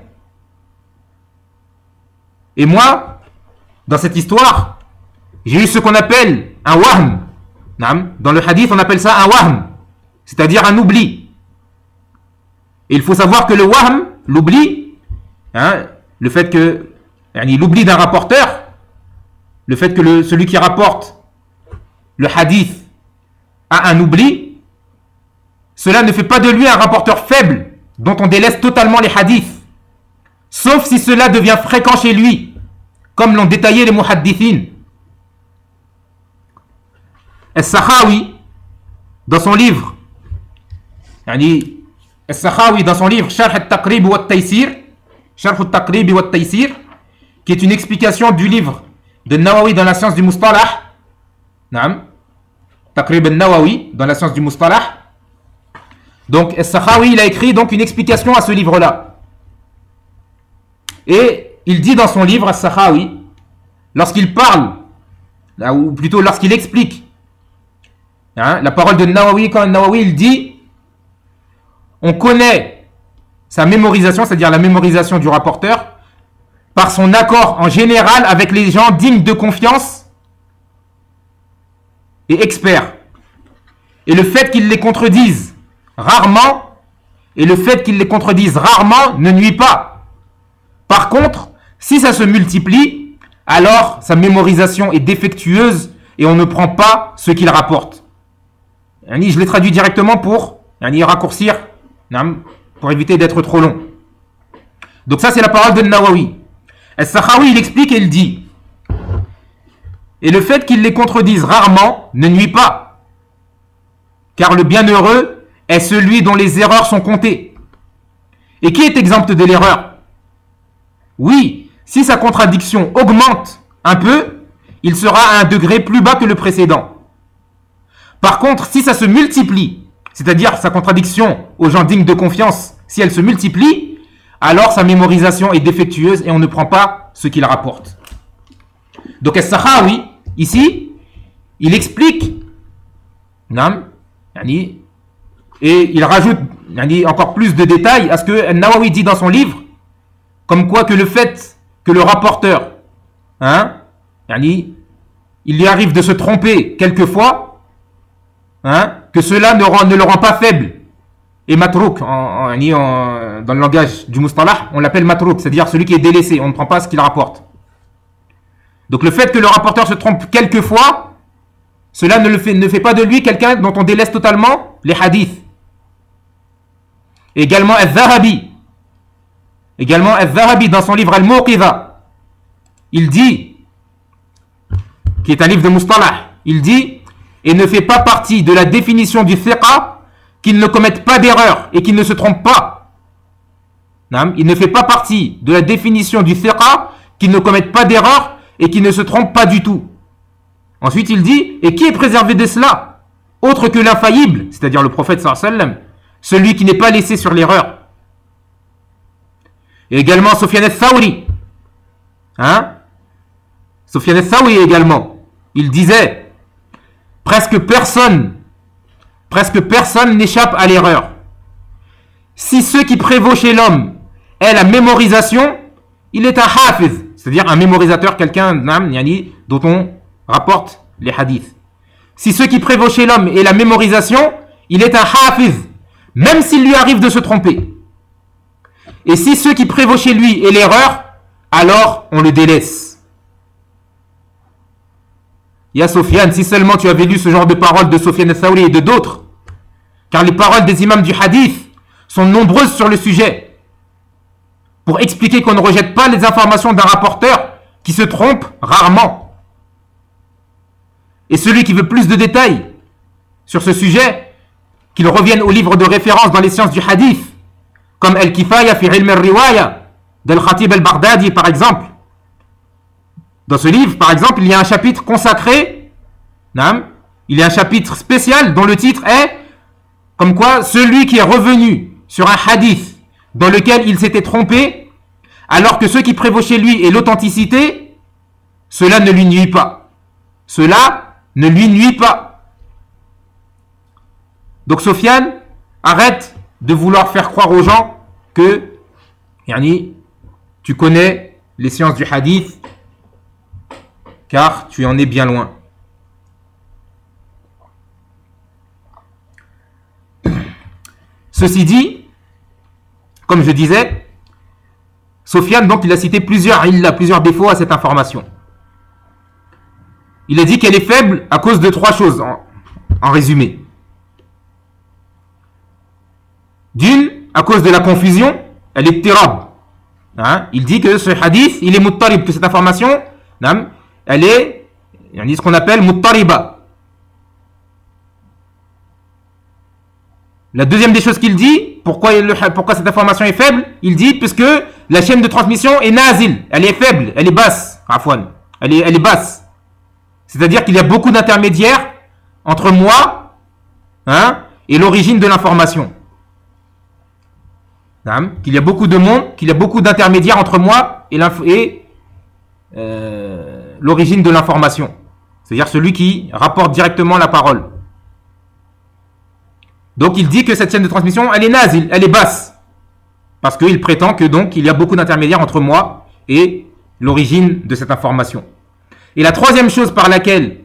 Et moi, dans cette histoire, j'ai eu ce qu'on appelle un wahm. Dans le hadith, on appelle ça un wahm, c'est-à-dire un oubli. Et il faut savoir que le wahm, l'oubli, le fait que l'oubli d'un rapporteur, le fait que celui qui rapporte le hadith a un oubli, cela ne fait pas de lui un rapporteur faible dont on délaisse totalement les hadiths, sauf si cela devient fréquent chez lui, comme l'ont détaillé les muhaddithin. As-Sakhawi, dans son livre, dans son livre Sharh al-Taqrib wa al-Taysir, qui est une explication du livre de Nawawi dans la science du Mustalah, Taqrib al-Nawawi dans la science du Mustalah. Donc As-Sakhawi, il a écrit donc une explication à ce livre-là. Et il dit dans son livre, As-Sakhawi, lorsqu'il parle, ou plutôt lorsqu'il explique la parole de Nawawi, quand Nawawi il dit on connaît sa mémorisation, c'est-à-dire la mémorisation du rapporteur, par son accord en général avec les gens dignes de confiance et experts. Et le fait qu'ils les contredisent rarement, ne nuit pas. Par contre, si ça se multiplie, alors sa mémorisation est défectueuse et on ne prend pas ce qu'il rapporte. Je l'ai traduit directement pour raccourcir, pour éviter d'être trop long. Donc ça c'est la parole de Nawawi. As-Sakhawi il explique et il dit, et le fait qu'ils les contredisent rarement ne nuit pas, car le bienheureux est celui dont les erreurs sont comptées. Et qui est exempt de l'erreur? Oui, si sa contradiction augmente un peu, il sera à un degré plus bas que le précédent. Par contre, si ça se multiplie, c'est-à-dire sa contradiction aux gens dignes de confiance, si elle se multiplie, alors sa mémorisation est défectueuse et on ne prend pas ce qu'il rapporte. Donc As-Sakhawi, ici, il explique, et il rajoute encore plus de détails à ce que Nawawi dit dans son livre, comme quoi que le fait que le rapporteur, il lui arrive de se tromper quelquefois, que cela ne le rend pas faible. Et matrouk, dans le langage du mustalah, on l'appelle matrouk, c'est-à-dire celui qui est délaissé, on ne prend pas ce qu'il rapporte. Donc le fait que le rapporteur se trompe quelquefois, cela ne fait pas de lui quelqu'un dont on délaisse totalement les hadiths. Également Al-Zahabi dans son livre Al-Muqidha, il dit, qui est un livre de mustalah, il dit, et ne fait pas partie de la définition du thiqa qu'il ne commette pas d'erreur et qu'il ne se trompe pas. Il ne fait pas partie de la définition du thiqa qu'il ne commette pas d'erreur et qu'il ne se trompe pas du tout. Ensuite il dit, et qui est préservé de cela? Autre que l'infaillible, c'est-à-dire le prophète sallallahu alayhi wa sallam, celui qui n'est pas laissé sur l'erreur. Et également Sufyan al-Thawri. Sufyan al-Thawri également. Il disait, presque personne n'échappe à l'erreur. Si ce qui prévaut chez l'homme est la mémorisation, il est un hafiz, c'est-à-dire un mémorisateur, quelqu'un dont on rapporte les hadiths. Si ce qui prévaut chez l'homme est la mémorisation, il est un hafiz, même s'il lui arrive de se tromper. Et si ce qui prévaut chez lui est l'erreur, alors on le délaisse. Ya Sofiane, si seulement tu avais lu ce genre de paroles de Sofiane al-Thawri et de d'autres, car les paroles des imams du hadith sont nombreuses sur le sujet, pour expliquer qu'on ne rejette pas les informations d'un rapporteur qui se trompe rarement. Et celui qui veut plus de détails sur ce sujet, qu'il revienne aux livres de référence dans les sciences du hadith, comme Al-Kifaya fi ilm al-riwaya d'Al-Khatib al-Baghdadi par exemple. Dans ce livre, par exemple, il y a un chapitre consacré, il y a un chapitre spécial dont le titre est comme quoi celui qui est revenu sur un hadith dans lequel il s'était trompé, alors que ce qui prévaut chez lui est l'authenticité, cela ne lui nuit pas. Cela ne lui nuit pas. Donc Sofiane, arrête de vouloir faire croire aux gens que tu connais les sciences du hadith, car tu en es bien loin. Ceci dit, comme je disais, Sofiane, donc, il a cité plusieurs défauts à cette information. Il a dit qu'elle est faible à cause de 3 choses, en résumé. D'une, à cause de la confusion, elle est tirab. Il dit que ce hadith, il est muttarib, que cette information, elle est ce qu'on appelle muttariba. La deuxième des choses qu'il dit, pourquoi cette information est faible, il dit parce que la chaîne de transmission est nazil, elle est faible, elle est basse, afwan, elle est basse. C'est-à-dire qu'il y a beaucoup d'intermédiaires entre moi et l'origine de l'information. Qu'il y a beaucoup de monde, qu'il y a beaucoup d'intermédiaires entre moi et l'origine de l'information. C'est-à-dire celui qui rapporte directement la parole. Donc il dit que cette chaîne de transmission, elle est nazil, elle est basse. Parce qu'il prétend que donc il y a beaucoup d'intermédiaires entre moi et l'origine de cette information. Et la troisième chose par laquelle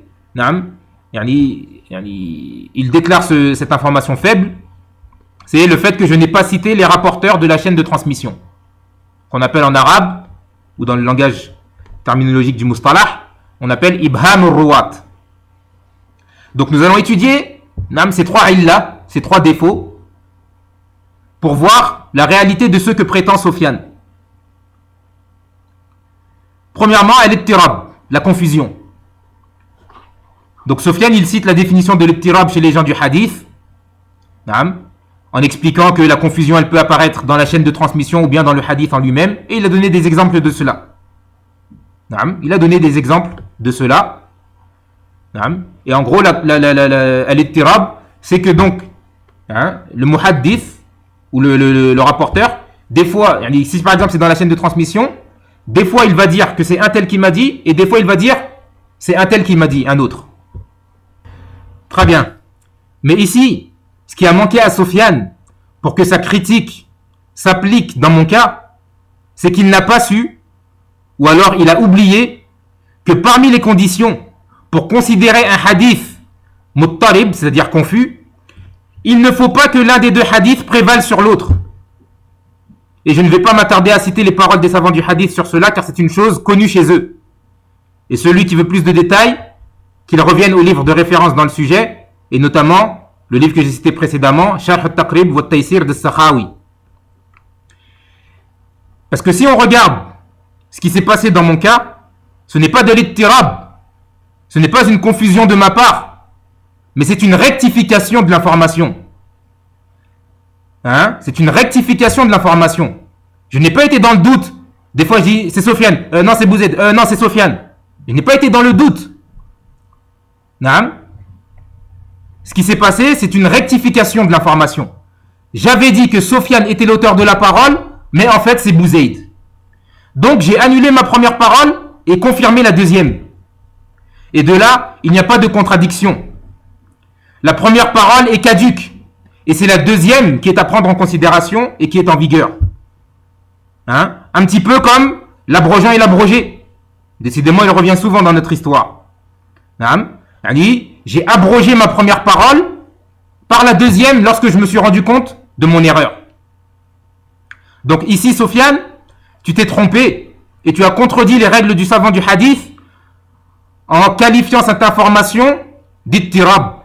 il déclare cette information faible, c'est le fait que je n'ai pas cité les rapporteurs de la chaîne de transmission, qu'on appelle en arabe, ou dans le langage terminologique du mustalah, on appelle ibham al-ruwat. Donc nous allons étudier ces trois illas, ces trois défauts, pour voir la réalité de ce que prétend Sofiane. Premièrement, al-ittirab, la confusion. Donc Sofiane, il cite la définition de l'ittirab chez les gens du hadith, en expliquant que la confusion, elle peut apparaître dans la chaîne de transmission ou bien dans le hadith en lui-même, et il a donné des exemples de cela. Il a donné des exemples de cela. Et en gros, al-ittirab, c'est que donc, le muhaddith, ou le rapporteur, des fois, si par exemple c'est dans la chaîne de transmission, des fois il va dire que c'est un tel qui m'a dit, et des fois il va dire c'est un tel qui m'a dit, un autre. Très bien. Mais ici, ce qui a manqué à Sofiane pour que sa critique s'applique dans mon cas, c'est qu'il n'a pas su, ou alors il a oublié, que parmi les conditions pour considérer un hadith muttarib, c'est-à-dire confus, il ne faut pas que l'un des deux hadiths prévale sur l'autre. Et je ne vais pas m'attarder à citer les paroles des savants du hadith sur cela, car c'est une chose connue chez eux. Et celui qui veut plus de détails, qu'il revienne au livre de référence dans le sujet, et notamment le livre que j'ai cité précédemment, Sharh al-Taqrib wa al-Taysir de Sakhawi. Parce que si on regarde ce qui s'est passé dans mon cas, ce n'est pas de l'ittirab, ce n'est pas une confusion de ma part, mais c'est une rectification de l'information. C'est une rectification de l'information. Je n'ai pas été dans le doute. Des fois je dis c'est Sofiane, non c'est Bouzed, non c'est Sofiane. Je n'ai pas été dans le doute. Ce qui s'est passé, c'est une rectification de l'information. J'avais dit que Sofiane était l'auteur de la parole, mais en fait c'est Bouzaïd. Donc j'ai annulé ma première parole et confirmé la deuxième. Et de là, il n'y a pas de contradiction. La première parole est caduque. Et c'est la deuxième qui est à prendre en considération et qui est en vigueur. Un petit peu comme l'abrogeant et l'abrogé. Décidément, il revient souvent dans notre histoire. J'ai abrogé ma première parole par la deuxième lorsque je me suis rendu compte de mon erreur. Donc ici, Sofiane, tu t'es trompé et tu as contredit les règles du savant du hadith en qualifiant cette information d'ittirab.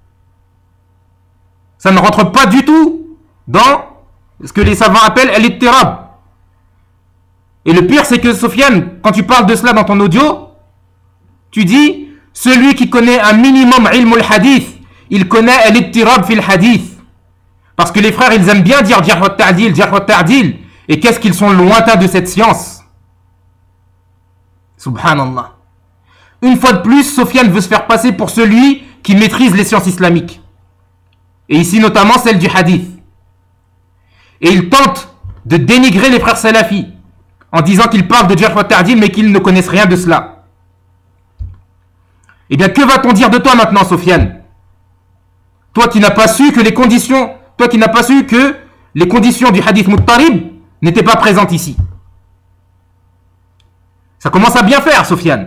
Ça ne rentre pas du tout dans ce que les savants appellent l'ittirab. Et le pire, c'est que Sofiane, quand tu parles de cela dans ton audio, tu dis, celui qui connaît un minimum ilm al-hadith, il connaît l'ittirab fil hadith. Parce que les frères, ils aiment bien dire jarh wa ta'dil. Et qu'est-ce qu'ils sont lointains de cette science. Subhanallah. Une fois de plus, Sofiane veut se faire passer pour celui qui maîtrise les sciences islamiques. Et ici notamment celle du hadith. Et il tente de dénigrer les frères salafis en disant qu'ils parlent de jarh wa ta'dil mais qu'ils ne connaissent rien de cela. Eh bien, que va-t-on dire de toi maintenant, Sofiane? Toi qui n'as pas su que les conditions du hadith muttarib n'étaient pas présentes ici. Ça commence à bien faire, Sofiane.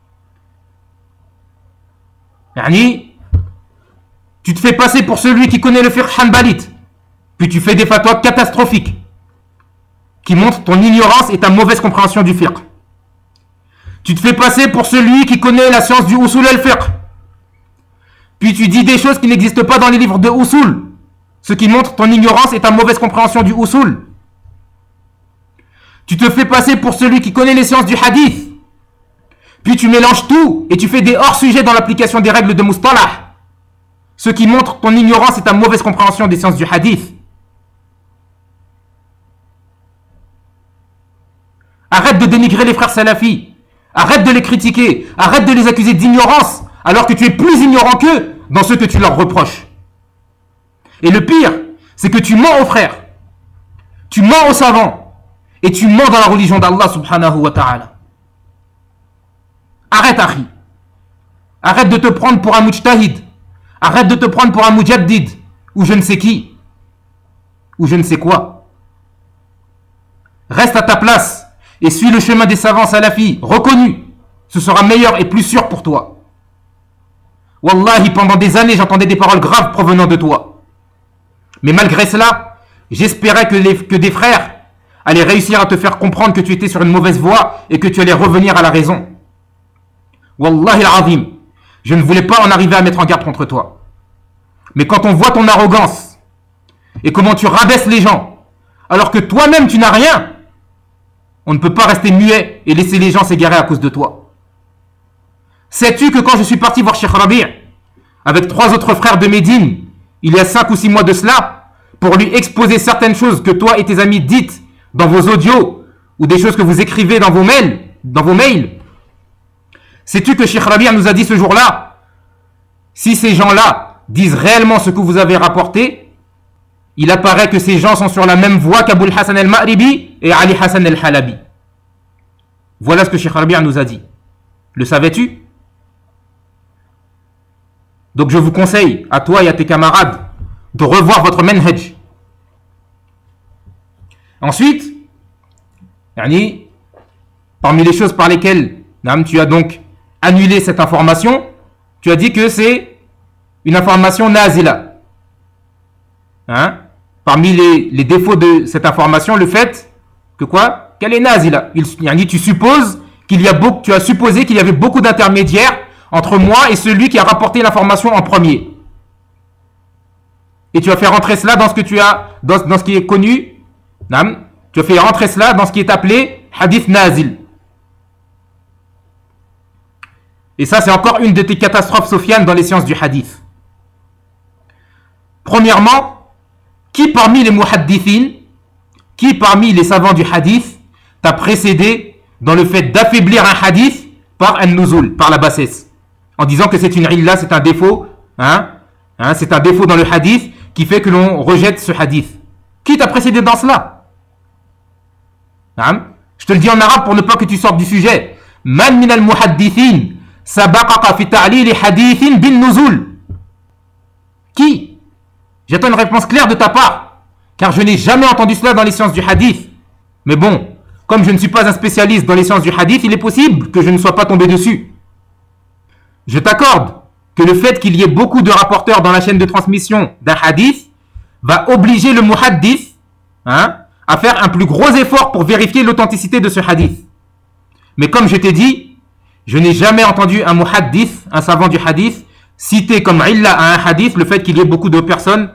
Tu te fais passer pour celui qui connaît le fiqh hanbalite, puis tu fais des fatwas catastrophiques qui montrent ton ignorance et ta mauvaise compréhension du fiqh. Tu te fais passer pour celui qui connaît la science du usul al-fiqh, puis tu dis des choses qui n'existent pas dans les livres de usul, ce qui montre ton ignorance et ta mauvaise compréhension du usul. Tu te fais passer pour celui qui connaît les sciences du hadith, Puis tu mélanges tout et tu fais des hors-sujets dans l'application des règles de Mustalah. Ce qui montre ton ignorance et ta mauvaise compréhension des sciences du hadith. Arrête de dénigrer les frères salafis. Arrête de les critiquer. Arrête de les accuser d'ignorance alors que tu es plus ignorant qu'eux dans ce que tu leur reproches. Et le pire, c'est que tu mens aux frères. Tu mens aux savants. Et tu mens dans la religion d'Allah subhanahu wa ta'ala. Arrête, Akhi. Arrête de te prendre pour un mujtahid. Arrête de te prendre pour un mujaddid. Ou je ne sais qui. Ou je ne sais quoi. Reste à ta place et suis le chemin des savants salafis reconnus. Ce sera meilleur et plus sûr pour toi. Wallahi, pendant des années, j'entendais des paroles graves provenant de toi. Mais malgré cela, j'espérais que des frères allaient réussir à te faire comprendre que tu étais sur une mauvaise voie et que tu allais revenir à la raison. Wallahi al-azim, je ne voulais pas en arriver à mettre en garde contre toi. Mais quand on voit ton arrogance et comment tu rabaisses les gens, alors que toi-même tu n'as rien, on ne peut pas rester muet et laisser les gens s'égarer à cause de toi. Sais-tu que quand je suis parti voir Cheikh Rabi' avec 3 autres frères de Médine, il y a 5 ou 6 mois de cela, pour lui exposer certaines choses que toi et tes amis dites dans vos audios ou des choses que vous écrivez dans vos mails, sais-tu que Cheikh Rabi' nous a dit ce jour-là, si ces gens-là disent réellement ce que vous avez rapporté, il apparaît que ces gens sont sur la même voie qu'Aboul Hassan al-Ma'ribi et Ali Hassan al-Halabi. Voilà ce que Cheikh Rabi' nous a dit. Le savais-tu? Donc je vous conseille, à toi et à tes camarades, de revoir votre manhaj. Ensuite, parmi les choses par lesquelles tu as donc annulé cette information, tu as dit que c'est une information nazila. Parmi les défauts de cette information, le fait que quoi? Qu'elle est nazila. Tu supposes tu as supposé qu'il y avait beaucoup d'intermédiaires entre moi et celui qui a rapporté l'information en premier. Et tu as fait rentrer cela dans ce que tu as, dans ce qui est connu. Tu as fait rentrer cela dans ce qui est appelé hadith nazil. Et ça, c'est encore une de tes catastrophes, Sofiane, dans les sciences du hadith. Premièrement, qui parmi les muhaddithin, qui parmi les savants du hadith t'a précédé dans le fait d'affaiblir un hadith par un nuzul, par la bassesse, en disant que c'est une illa, c'est un défaut, c'est un défaut dans le hadith qui fait que l'on rejette ce hadith. Qui t'a précédé dans cela? Je te le dis en arabe pour ne pas que tu sortes du sujet. Man min al-muhaddithin sabaqaqa fi ta'lil hadithin bin nuzul. Qui? J'attends une réponse claire de ta part, car je n'ai jamais entendu cela dans les sciences du hadith. Mais bon, comme je ne suis pas un spécialiste dans les sciences du hadith, il est possible que je ne sois pas tombé dessus. Je t'accorde que le fait qu'il y ait beaucoup de rapporteurs dans la chaîne de transmission d'un hadith va obliger le muhaddith à faire un plus gros effort pour vérifier l'authenticité de ce hadith. Mais comme je t'ai dit, je n'ai jamais entendu un muhaddith, un savant du hadith, citer comme illa à un hadith le fait qu'il y ait beaucoup de personnes,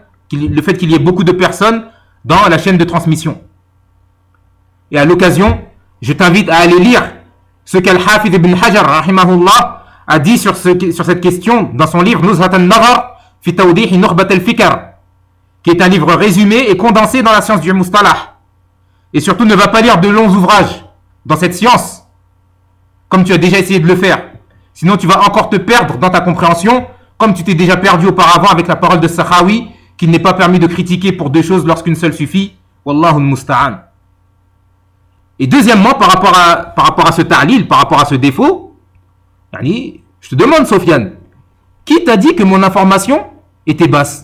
dans la chaîne de transmission. Et à l'occasion, je t'invite à aller lire ce qu'Al-Hafidh ibn Hajar rahimahullah a dit sur cette question dans son livre Nuzhat al-Nazar fi Tawdih Nukhbat al-Fikr, qui est un livre résumé et condensé dans la science du mustalah. Et surtout, ne va pas lire de longs ouvrages dans cette science, comme tu as déjà essayé de le faire. Sinon, tu vas encore te perdre dans ta compréhension, comme tu t'es déjà perdu auparavant avec la parole de Sakhawi, qu'il n'est pas permis de critiquer pour 2 choses lorsqu'une seule suffit. Wallahu al-musta'an. Et deuxièmement, par rapport à ce ta'lil, par rapport à ce défaut, je te demande, Sofiane, qui t'a dit que mon information était basse?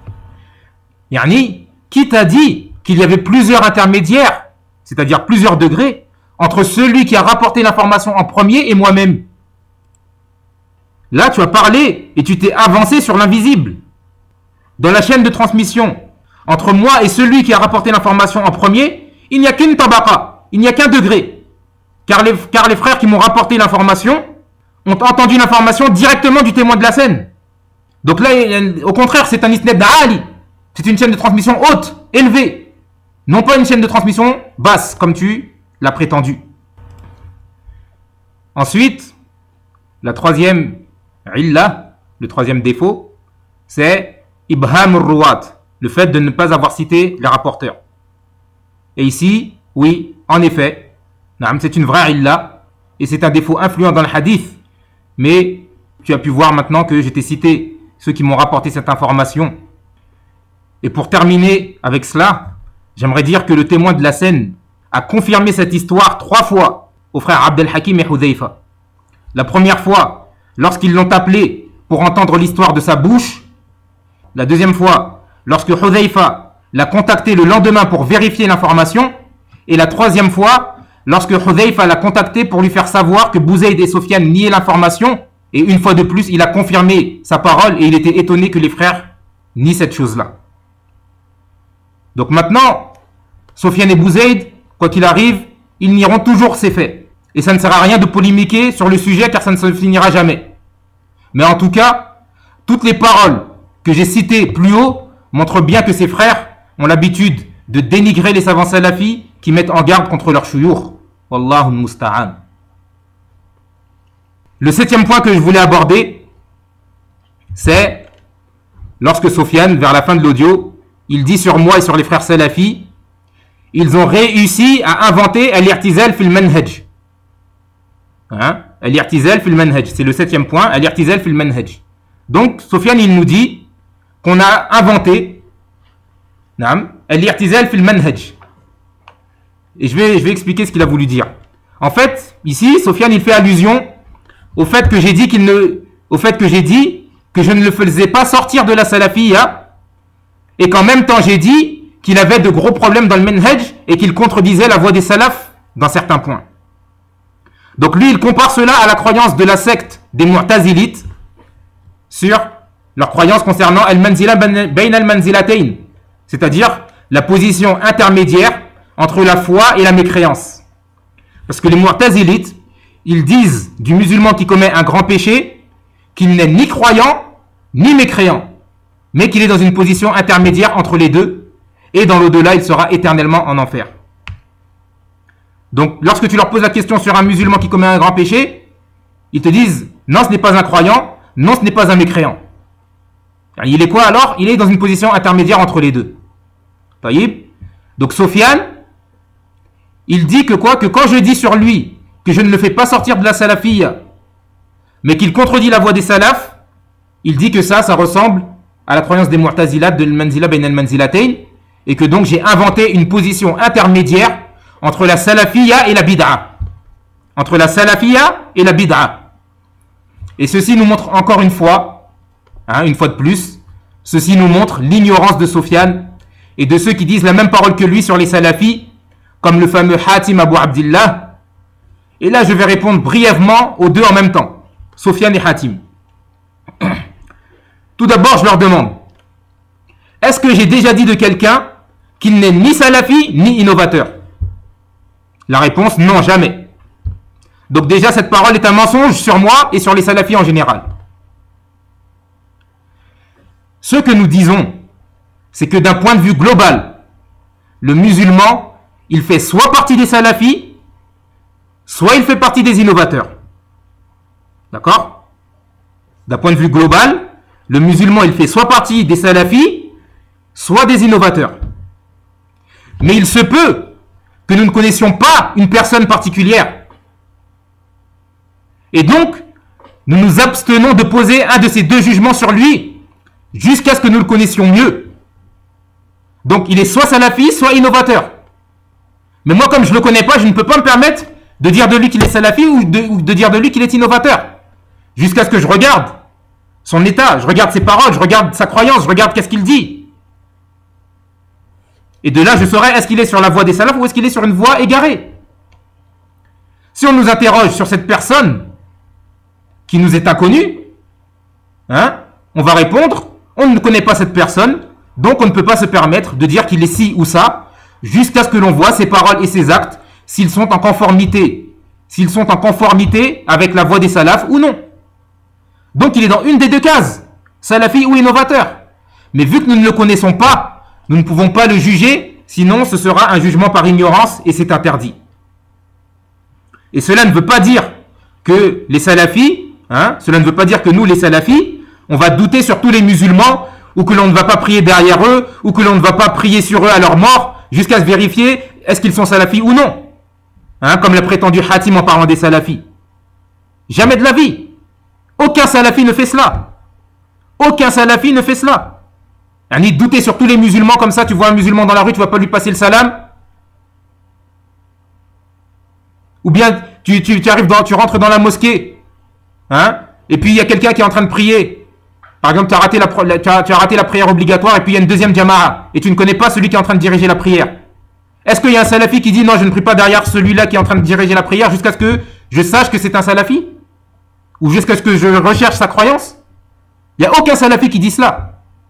Qui t'a dit qu'il y avait plusieurs intermédiaires, c'est-à-dire plusieurs degrés, entre celui qui a rapporté l'information en premier et moi-même? Là, tu as parlé et tu t'es avancé sur l'invisible. Dans la chaîne de transmission, entre moi et celui qui a rapporté l'information en premier, il n'y a qu'une tabaqa, il n'y a qu'un degré. Car les frères qui m'ont rapporté l'information ont entendu l'information directement du témoin de la scène. Donc là, au contraire, c'est un isnad d'Ali. C'est une chaîne de transmission haute, élevée. Non pas une chaîne de transmission basse, comme tu l'as prétendu. Ensuite, La troisième illa, le troisième défaut, c'est ibham al-ruwat, le fait de ne pas avoir cité les rapporteurs. Et ici, oui, en effet, c'est une vraie illa, et c'est un défaut influent dans le hadith, mais tu as pu voir maintenant que j'ai cité ceux qui m'ont rapporté cette information. Et pour terminer avec cela, j'aimerais dire que le témoin de la scène a confirmé cette histoire 3 fois aux frères Abd al-Hakim et Hudhayfa. La première fois, lorsqu'ils l'ont appelé pour entendre l'histoire de sa bouche. La deuxième fois, lorsque Hudhayfa l'a contacté le lendemain pour vérifier l'information. Et la troisième fois, lorsque Hudhayfa l'a contacté pour lui faire savoir que Bouzayd et Sofiane niaient l'information. Et une fois de plus, il a confirmé sa parole et il était étonné que les frères nient cette chose-là. Donc maintenant, Sofiane et Bouzayd, quoi qu'il arrive, ils nieront toujours ces faits. Et ça ne sert à rien de polémiquer sur le sujet car ça ne se finira jamais. Mais en tout cas, toutes les paroles que j'ai citées plus haut montrent bien que ces frères ont l'habitude de dénigrer les savants salafis qui mettent en garde contre leur chouyour. Wallahu musta'an. Le 7e point que je voulais aborder, c'est lorsque Sofiane, vers la fin de l'audio, il dit sur moi et sur les frères salafis, ils ont réussi à inventer al-i'tizal fil manhaj. Al-i'tizal fil manhaj, c'est le 7e point, al-i'tizal fil manhaj. Donc, Sofiane, il nous dit qu'on a inventé al-i'tizal fil manhaj. Et je vais expliquer ce qu'il a voulu dire. En fait, ici, Sofiane, il fait allusion au fait que j'ai dit que je ne le faisais pas sortir de la salafiyya et qu'en même temps j'ai dit qu'il avait de gros problèmes dans le manhaj et qu'il contredisait la voie des salafs dans certains points. Donc lui, il compare cela à la croyance de la secte des Mu'tazilites sur leur croyance concernant al-manzila bayn al-manzilatayn, c'est-à-dire la position intermédiaire entre la foi et la mécréance. Parce que les Mu'tazilites, ils disent du musulman qui commet un grand péché qu'il n'est ni croyant ni mécréant, mais qu'il est dans une position intermédiaire entre les deux, et dans l'au-delà, il sera éternellement en enfer. Donc, lorsque tu leur poses la question sur un musulman qui commet un grand péché, ils te disent non, ce n'est pas un croyant, non, ce n'est pas un mécréant. Il est quoi alors? Il est dans une position intermédiaire entre les deux. Donc, Sofiane, il dit que quoi? Que quand je dis sur lui que je ne le fais pas sortir de la salafiyya, mais qu'il contredit la voie des salafs, il dit que ça ressemble à la croyance des Mu'tazilat de al-manzila bayn al-manzilatayn, et que donc j'ai inventé une position intermédiaire entre la salafiyya et la bid'a. Entre la salafiyya et la bid'a. Et ceci nous montre encore une fois de plus, ceci nous montre l'ignorance de Sofiane et de ceux qui disent la même parole que lui sur les salafis, comme le fameux Hatim Abu Abdillah. Et là, je vais répondre brièvement aux deux en même temps, Sofiane et Hatim. Tout d'abord, je leur demande, est-ce que j'ai déjà dit de quelqu'un qu'il n'est ni salafi ni innovateur? La réponse, non, jamais. Donc déjà, cette parole est un mensonge sur moi et sur les salafis en général. Ce que nous disons, c'est que d'un point de vue global, le musulman, il fait soit partie des salafis, soit il fait partie des innovateurs. D'accord? D'un point de vue global, le musulman, il fait soit partie des salafis, soit des innovateurs. Mais il se peut que nous ne connaissions pas une personne particulière. Et donc, nous nous abstenons de poser un de ces deux jugements sur lui, jusqu'à ce que nous le connaissions mieux. Donc, il est soit salafi, soit innovateur. Mais moi, comme je ne le connais pas, je ne peux pas me permettre de dire de lui qu'il est salafi ou de dire de lui qu'il est innovateur. Jusqu'à ce que je regarde son état, je regarde ses paroles, je regarde sa croyance, je regarde qu'est-ce qu'il dit. Et de là, je saurai est-ce qu'il est sur la voie des salafs ou est-ce qu'il est sur une voie égarée. Si on nous interroge sur cette personne qui nous est inconnue, on va répondre, on ne connaît pas cette personne, donc on ne peut pas se permettre de dire qu'il est ci ou ça, jusqu'à ce que l'on voit ses paroles et ses actes, s'ils sont en conformité avec la voie des salafs ou non. Donc il est dans une des deux cases, salafi ou innovateur. Mais vu que nous ne le connaissons pas, nous ne pouvons pas le juger, sinon ce sera un jugement par ignorance et c'est interdit. Et cela ne veut pas dire que les salafis Hein? Cela ne veut pas dire que nous, les salafis, on va douter sur tous les musulmans, ou que l'on ne va pas prier derrière eux, ou que l'on ne va pas prier sur eux à leur mort, jusqu'à se vérifier est-ce qu'ils sont salafis ou non. Hein? Comme l'a prétendu Hatim en parlant des salafis. Jamais de la vie. Aucun salafi ne fait cela. Aucun salafi ne fait cela. Yani, douter sur tous les musulmans comme ça, tu vois un musulman dans la rue, tu vas pas lui passer le salam. Ou bien tu rentres dans la mosquée, hein, et puis il y a quelqu'un qui est en train de prier. Par exemple, tu as raté la prière obligatoire et puis il y a une deuxième jama'a et tu ne connais pas celui qui est en train de diriger la prière. Est-ce qu'il y a un salafi qui dit non, je ne prie pas derrière celui-là qui est en train de diriger la prière jusqu'à ce que je sache que c'est un salafi? Ou jusqu'à ce que je recherche sa croyance? Il n'y a aucun salafi qui dit cela.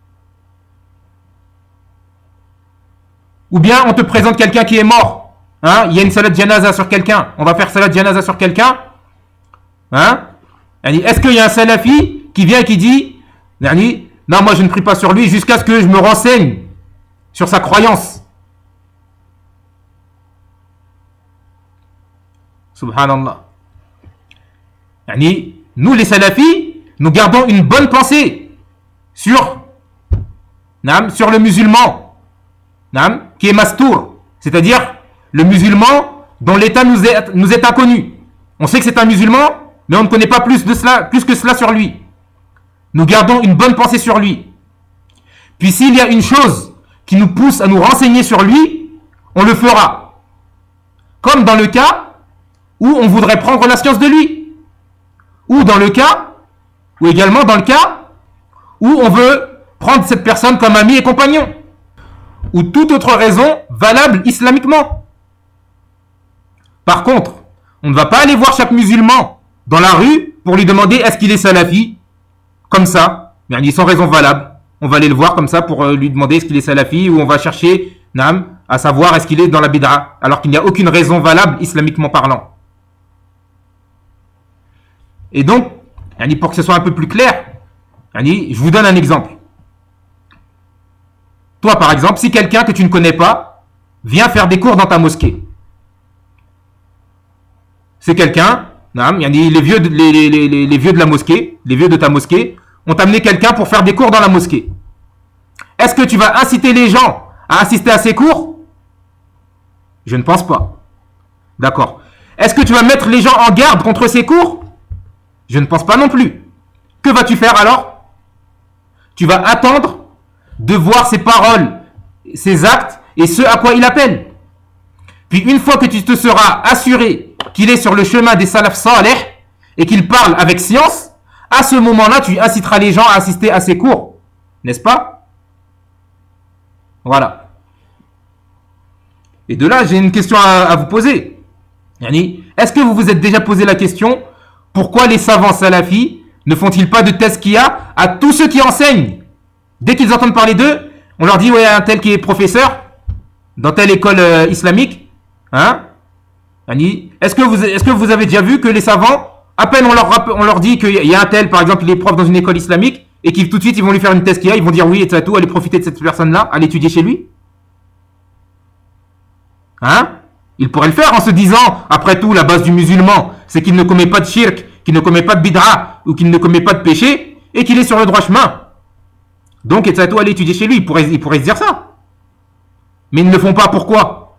Ou bien on te présente quelqu'un qui est mort. Hein? Il y a une salat janaza sur quelqu'un. On va faire salat janaza sur quelqu'un. Hein? Est-ce qu'il y a un salafi qui vient et qui dit non, moi je ne prie pas sur lui jusqu'à ce que je me renseigne sur sa croyance? Subhanallah. Nous les salafis, nous gardons une bonne pensée sur le musulman qui est mastour, c'est-à-dire le musulman dont l'état nous est inconnu. On sait que c'est un musulman, mais on ne connaît pas plus que cela sur lui. Nous gardons une bonne pensée sur lui. Puis s'il y a une chose qui nous pousse à nous renseigner sur lui, on le fera. Comme dans le cas où on voudrait prendre la science de lui. Ou également dans le cas où on veut prendre cette personne comme ami et compagnon. Ou toute autre raison valable islamiquement. Par contre, on ne va pas aller voir chaque musulman dans la rue pour lui demander est-ce qu'il est salafi, comme ça, sans raison valable. On va aller le voir comme ça pour lui demander est-ce qu'il est salafi, ou on va chercher à savoir est-ce qu'il est dans la bid'a, alors qu'il n'y a aucune raison valable islamiquement parlant. Et donc, pour que ce soit un peu plus clair, je vous donne un exemple. Toi, par exemple, si quelqu'un que tu ne connais pas vient faire des cours dans ta mosquée, c'est quelqu'un, les vieux de la mosquée, les vieux de ta mosquée, ont amené quelqu'un pour faire des cours dans la mosquée. Est-ce que tu vas inciter les gens à assister à ces cours? Je ne pense pas. D'accord. Est-ce que tu vas mettre les gens en garde contre ces cours? Je ne pense pas non plus. Que vas-tu faire alors? Tu vas attendre de voir ses paroles, ses actes et ce à quoi il appelle. Puis une fois que tu te seras assuré qu'il est sur le chemin des salaf salih et qu'il parle avec science, à ce moment-là, tu inciteras les gens à assister à ses cours. N'est-ce pas? Voilà. Et de là, j'ai une question à vous poser. Est-ce que vous vous êtes déjà posé la question pourquoi les savants salafis ne font-ils pas de tazkiya à tous ceux qui enseignent? Dès qu'ils entendent parler d'eux, on leur dit ouais, un tel qui est professeur dans telle école islamique. Est-ce que vous avez déjà vu que les savants, à peine on leur dit qu'il y a un tel, par exemple, il est prof dans une école islamique, et qu'ils tout de suite ils vont lui faire une tazkiya, ils vont dire oui, et tout, allez profiter de cette personne-là, allez étudier chez lui? Il pourrait le faire en se disant, après tout, la base du musulman, c'est qu'il ne commet pas de shirk, qu'il ne commet pas de bid'a, ou qu'il ne commet pas de péché, et qu'il est sur le droit chemin. Donc, et tout, allez étudier chez lui, il pourrait se dire ça. Mais ils ne le font pas, pourquoi?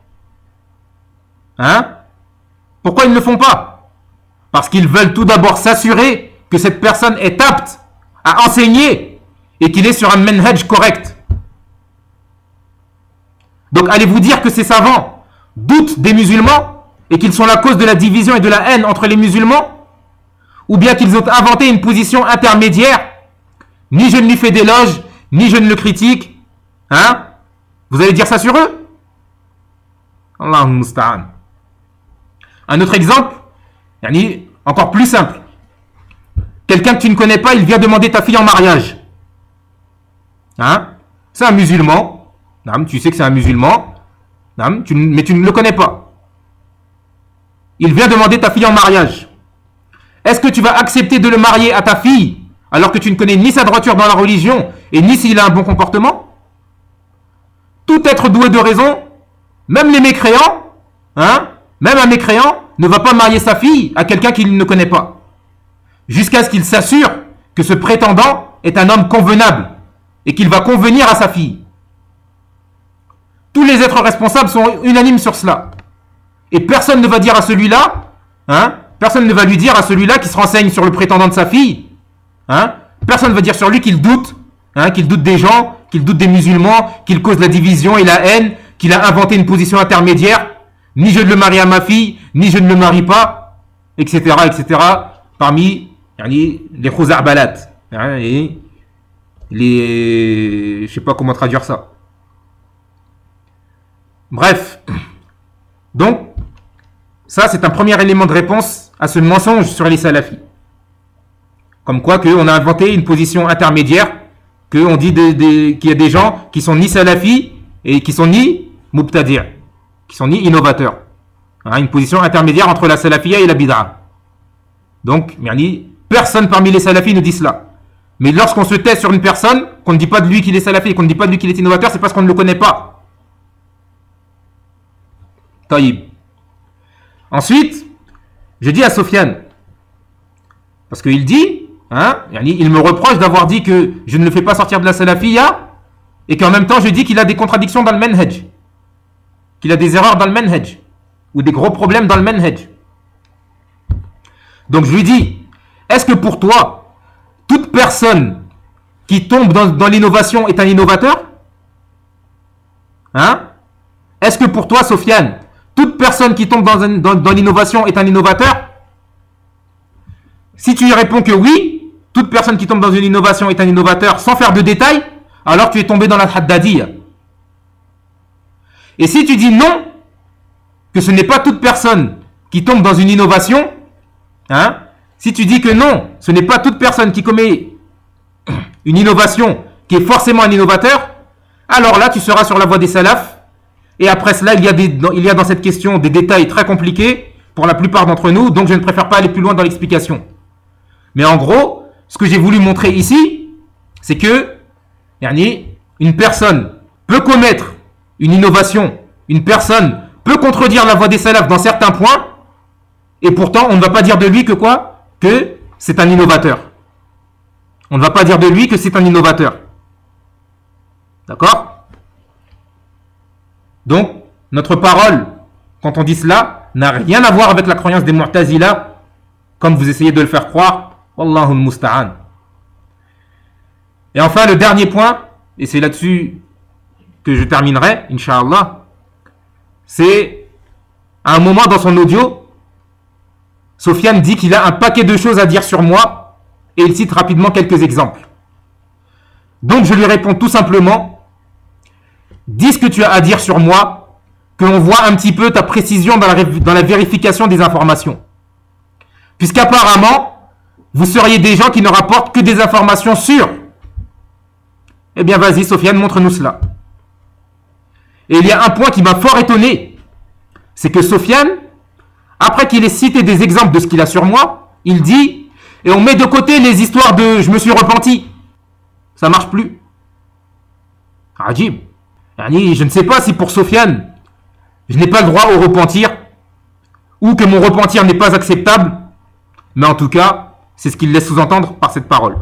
Pourquoi ils ne le font pas? Parce qu'ils veulent tout d'abord s'assurer que cette personne est apte à enseigner et qu'il est sur un manhaj correct. Donc allez-vous dire que ces savants doutent des musulmans et qu'ils sont la cause de la division et de la haine entre les musulmans? Ou bien qu'ils ont inventé une position intermédiaire? Ni je ne lui fais d'éloge, ni je ne le critique. Vous allez dire ça sur eux? Allahumma musta'an. Un autre exemple, encore plus simple. Quelqu'un que tu ne connais pas, il vient demander ta fille en mariage. C'est un musulman. Tu sais que c'est un musulman. Mais tu ne le connais pas. Il vient demander ta fille en mariage. Est-ce que tu vas accepter de le marier à ta fille alors que tu ne connais ni sa droiture dans la religion et ni s'il a un bon comportement? Tout être doué de raison, même les mécréants, même un mécréant ne va pas marier sa fille à quelqu'un qu'il ne connaît pas. jusqu'à ce qu'il s'assure que ce prétendant est un homme convenable et qu'il va convenir à sa fille. Tous les êtres responsables sont unanimes sur cela. Et personne ne va dire à celui-là, personne ne va lui dire à celui-là qui se renseigne sur le prétendant de sa fille, personne ne va dire sur lui qu'il doute, qu'il doute des gens, qu'il doute des musulmans, qu'il cause la division et la haine, qu'il a inventé une position intermédiaire, ni je ne le marie à ma fille, ni je ne le marie pas, etc., etc., parmi les khuza'balat, et les... je sais pas comment traduire ça. Bref, donc, ça c'est un premier élément de réponse à ce mensonge sur les salafis. Comme quoi qu'on a inventé une position intermédiaire, qu'on dit qu'il y a des gens qui sont ni salafis et qui sont ni mubtadi', qui sont ni innovateurs. Une position intermédiaire entre la salafiyya et la bid'a. Donc, personne parmi les salafis ne dit cela. Mais lorsqu'on se tait sur une personne, qu'on ne dit pas de lui qu'il est salafi, qu'on ne dit pas de lui qu'il est innovateur, c'est parce qu'on ne le connaît pas. Taïb. Ensuite, je dis à Sofiane, parce qu'il dit, il me reproche d'avoir dit que je ne le fais pas sortir de la salafiyya, et qu'en même temps je dis qu'il a des contradictions dans le manhaj, qu'il a des erreurs dans le manhaj, ou des gros problèmes dans le manhaj. Donc je lui dis, est-ce que pour toi, toute personne qui tombe dans l'innovation est un innovateur? Est-ce que pour toi, Sofiane, toute personne qui tombe dans l'innovation est un innovateur? Si tu y réponds que oui, toute personne qui tombe dans une innovation est un innovateur sans faire de détails, alors tu es tombé dans la haddadiyya. Et si tu dis non, que ce n'est pas toute personne qui tombe dans une innovation, si tu dis que non, ce n'est pas toute personne qui commet une innovation qui est forcément un innovateur, alors là tu seras sur la voie des salafs. Et après cela, il y a dans cette question des détails très compliqués pour la plupart d'entre nous, donc je ne préfère pas aller plus loin dans l'explication. Mais en gros, ce que j'ai voulu montrer ici, c'est que une personne peut commettre une innovation, une personne peut contredire la voie des salafs dans certains points, et pourtant on ne va pas dire de lui que quoi? Que c'est un innovateur. On ne va pas dire de lui que c'est un innovateur. D'accord? Donc, notre parole, quand on dit cela, n'a rien à voir avec la croyance des Mu'tazila, comme vous essayez de le faire croire. Wallahu al-musta'an. Et enfin, le dernier point, et c'est là-dessus que je terminerai, Inch'Allah, c'est à un moment dans son audio, Sofiane dit qu'il a un paquet de choses à dire sur moi, et il cite rapidement quelques exemples. Donc je lui réponds tout simplement, dis ce que tu as à dire sur moi, que l'on voit un petit peu ta précision dans la vérification des informations. Puisqu'apparemment, vous seriez des gens qui ne rapportent que des informations sûres. Eh bien vas-y Sofiane, montre-nous cela. Et il y a un point qui m'a fort étonné, c'est que Sofiane, après qu'il ait cité des exemples de ce qu'il a sur moi, il dit, et on met de côté les histoires de je me suis repenti. Ça marche plus. Ajib. Je ne sais pas si pour Sofiane, je n'ai pas le droit au repentir, ou que mon repentir n'est pas acceptable, mais en tout cas, c'est ce qu'il laisse sous-entendre par cette parole.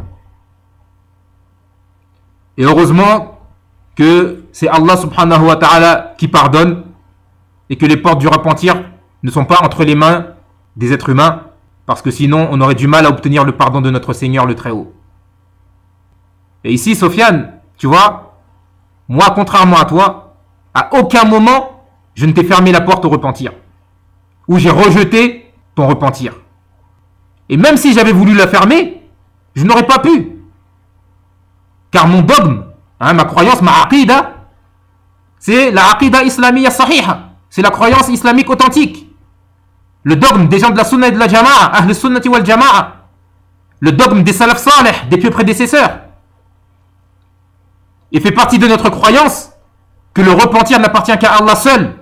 Et heureusement que c'est Allah subhanahu wa ta'ala qui pardonne, et que les portes du repentir ne sont pas entre les mains des êtres humains, parce que sinon on aurait du mal à obtenir le pardon de notre Seigneur le Très-Haut. Et ici, Sofiane, tu vois, moi, contrairement à toi, à aucun moment je ne t'ai fermé la porte au repentir, ou j'ai rejeté ton repentir. Et même si j'avais voulu la fermer, je n'aurais pas pu. Car mon dogme, ma croyance, ma aqida, c'est la aqida islamiyya sahiha. C'est la croyance islamique authentique. Le dogme des gens de la sunna et de la jama'a, ahl sunnati wal jama'a. Le dogme des salaf salih, des pieux prédécesseurs. Il fait partie de notre croyance que le repentir n'appartient qu'à Allah seul.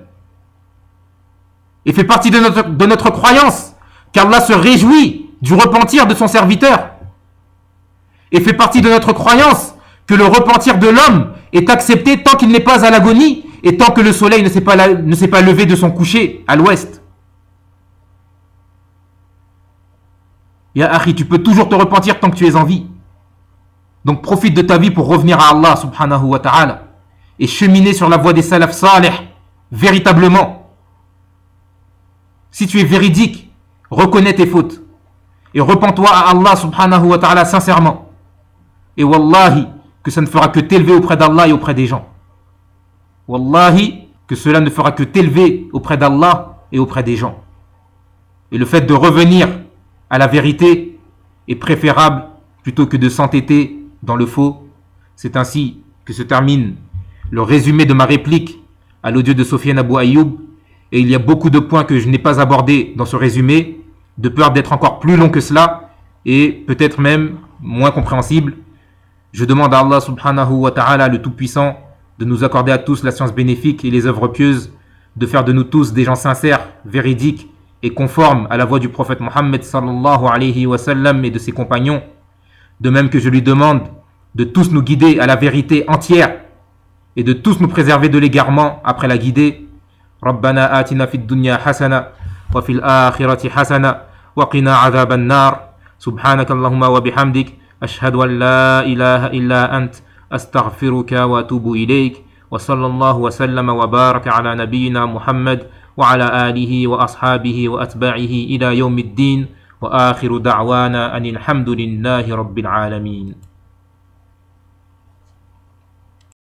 Il fait partie de notre croyance qu'Allah se réjouit du repentir de son serviteur. Et fait partie de notre croyance que le repentir de l'homme est accepté tant qu'il n'est pas à l'agonie et tant que le soleil ne s'est pas levé de son coucher à l'ouest. Ya akhi, tu peux toujours te repentir tant que tu es en vie. Donc profite de ta vie pour revenir à Allah subhanahu wa ta'ala et cheminer sur la voie des salaf salih véritablement. Si tu es véridique, reconnais tes fautes et repens-toi à Allah subhanahu wa ta'ala sincèrement. Et wallahi, que ça ne fera que t'élever auprès d'Allah et auprès des gens. Wallahi, que cela ne fera que t'élever auprès d'Allah et auprès des gens. Et le fait de revenir à la vérité est préférable plutôt que de s'entêter dans le faux. C'est ainsi que se termine le résumé de ma réplique à l'audio de Sofiane Abou Ayoub. Et il y a beaucoup de points que je n'ai pas abordés dans ce résumé, de peur d'être encore plus long que cela et peut-être même moins compréhensible. Je demande à Allah subhanahu wa ta'ala, le Tout-Puissant, de nous accorder à tous la science bénéfique et les œuvres pieuses, de faire de nous tous des gens sincères, véridiques et conformes à la voie du prophète Mohammed sallallahu alayhi wa sallam et de ses compagnons. De même que je lui demande de tous nous guider à la vérité entière et de tous nous préserver de l'égarement après la guidée. Rabbana atina fid dunya hasana wa fil akhirati hasana wa qina adhaban nar. Subhanakallahumma wa bihamdik. أشهد أن لا إله إلا أنت أستغفرك وأتوب إليك وصلى الله وسلم وبارك على نبينا محمد وعلى آله وأصحابه وأتباعه إلى يوم الدين وآخر دعوانا أن الحمد لله رب العالمين.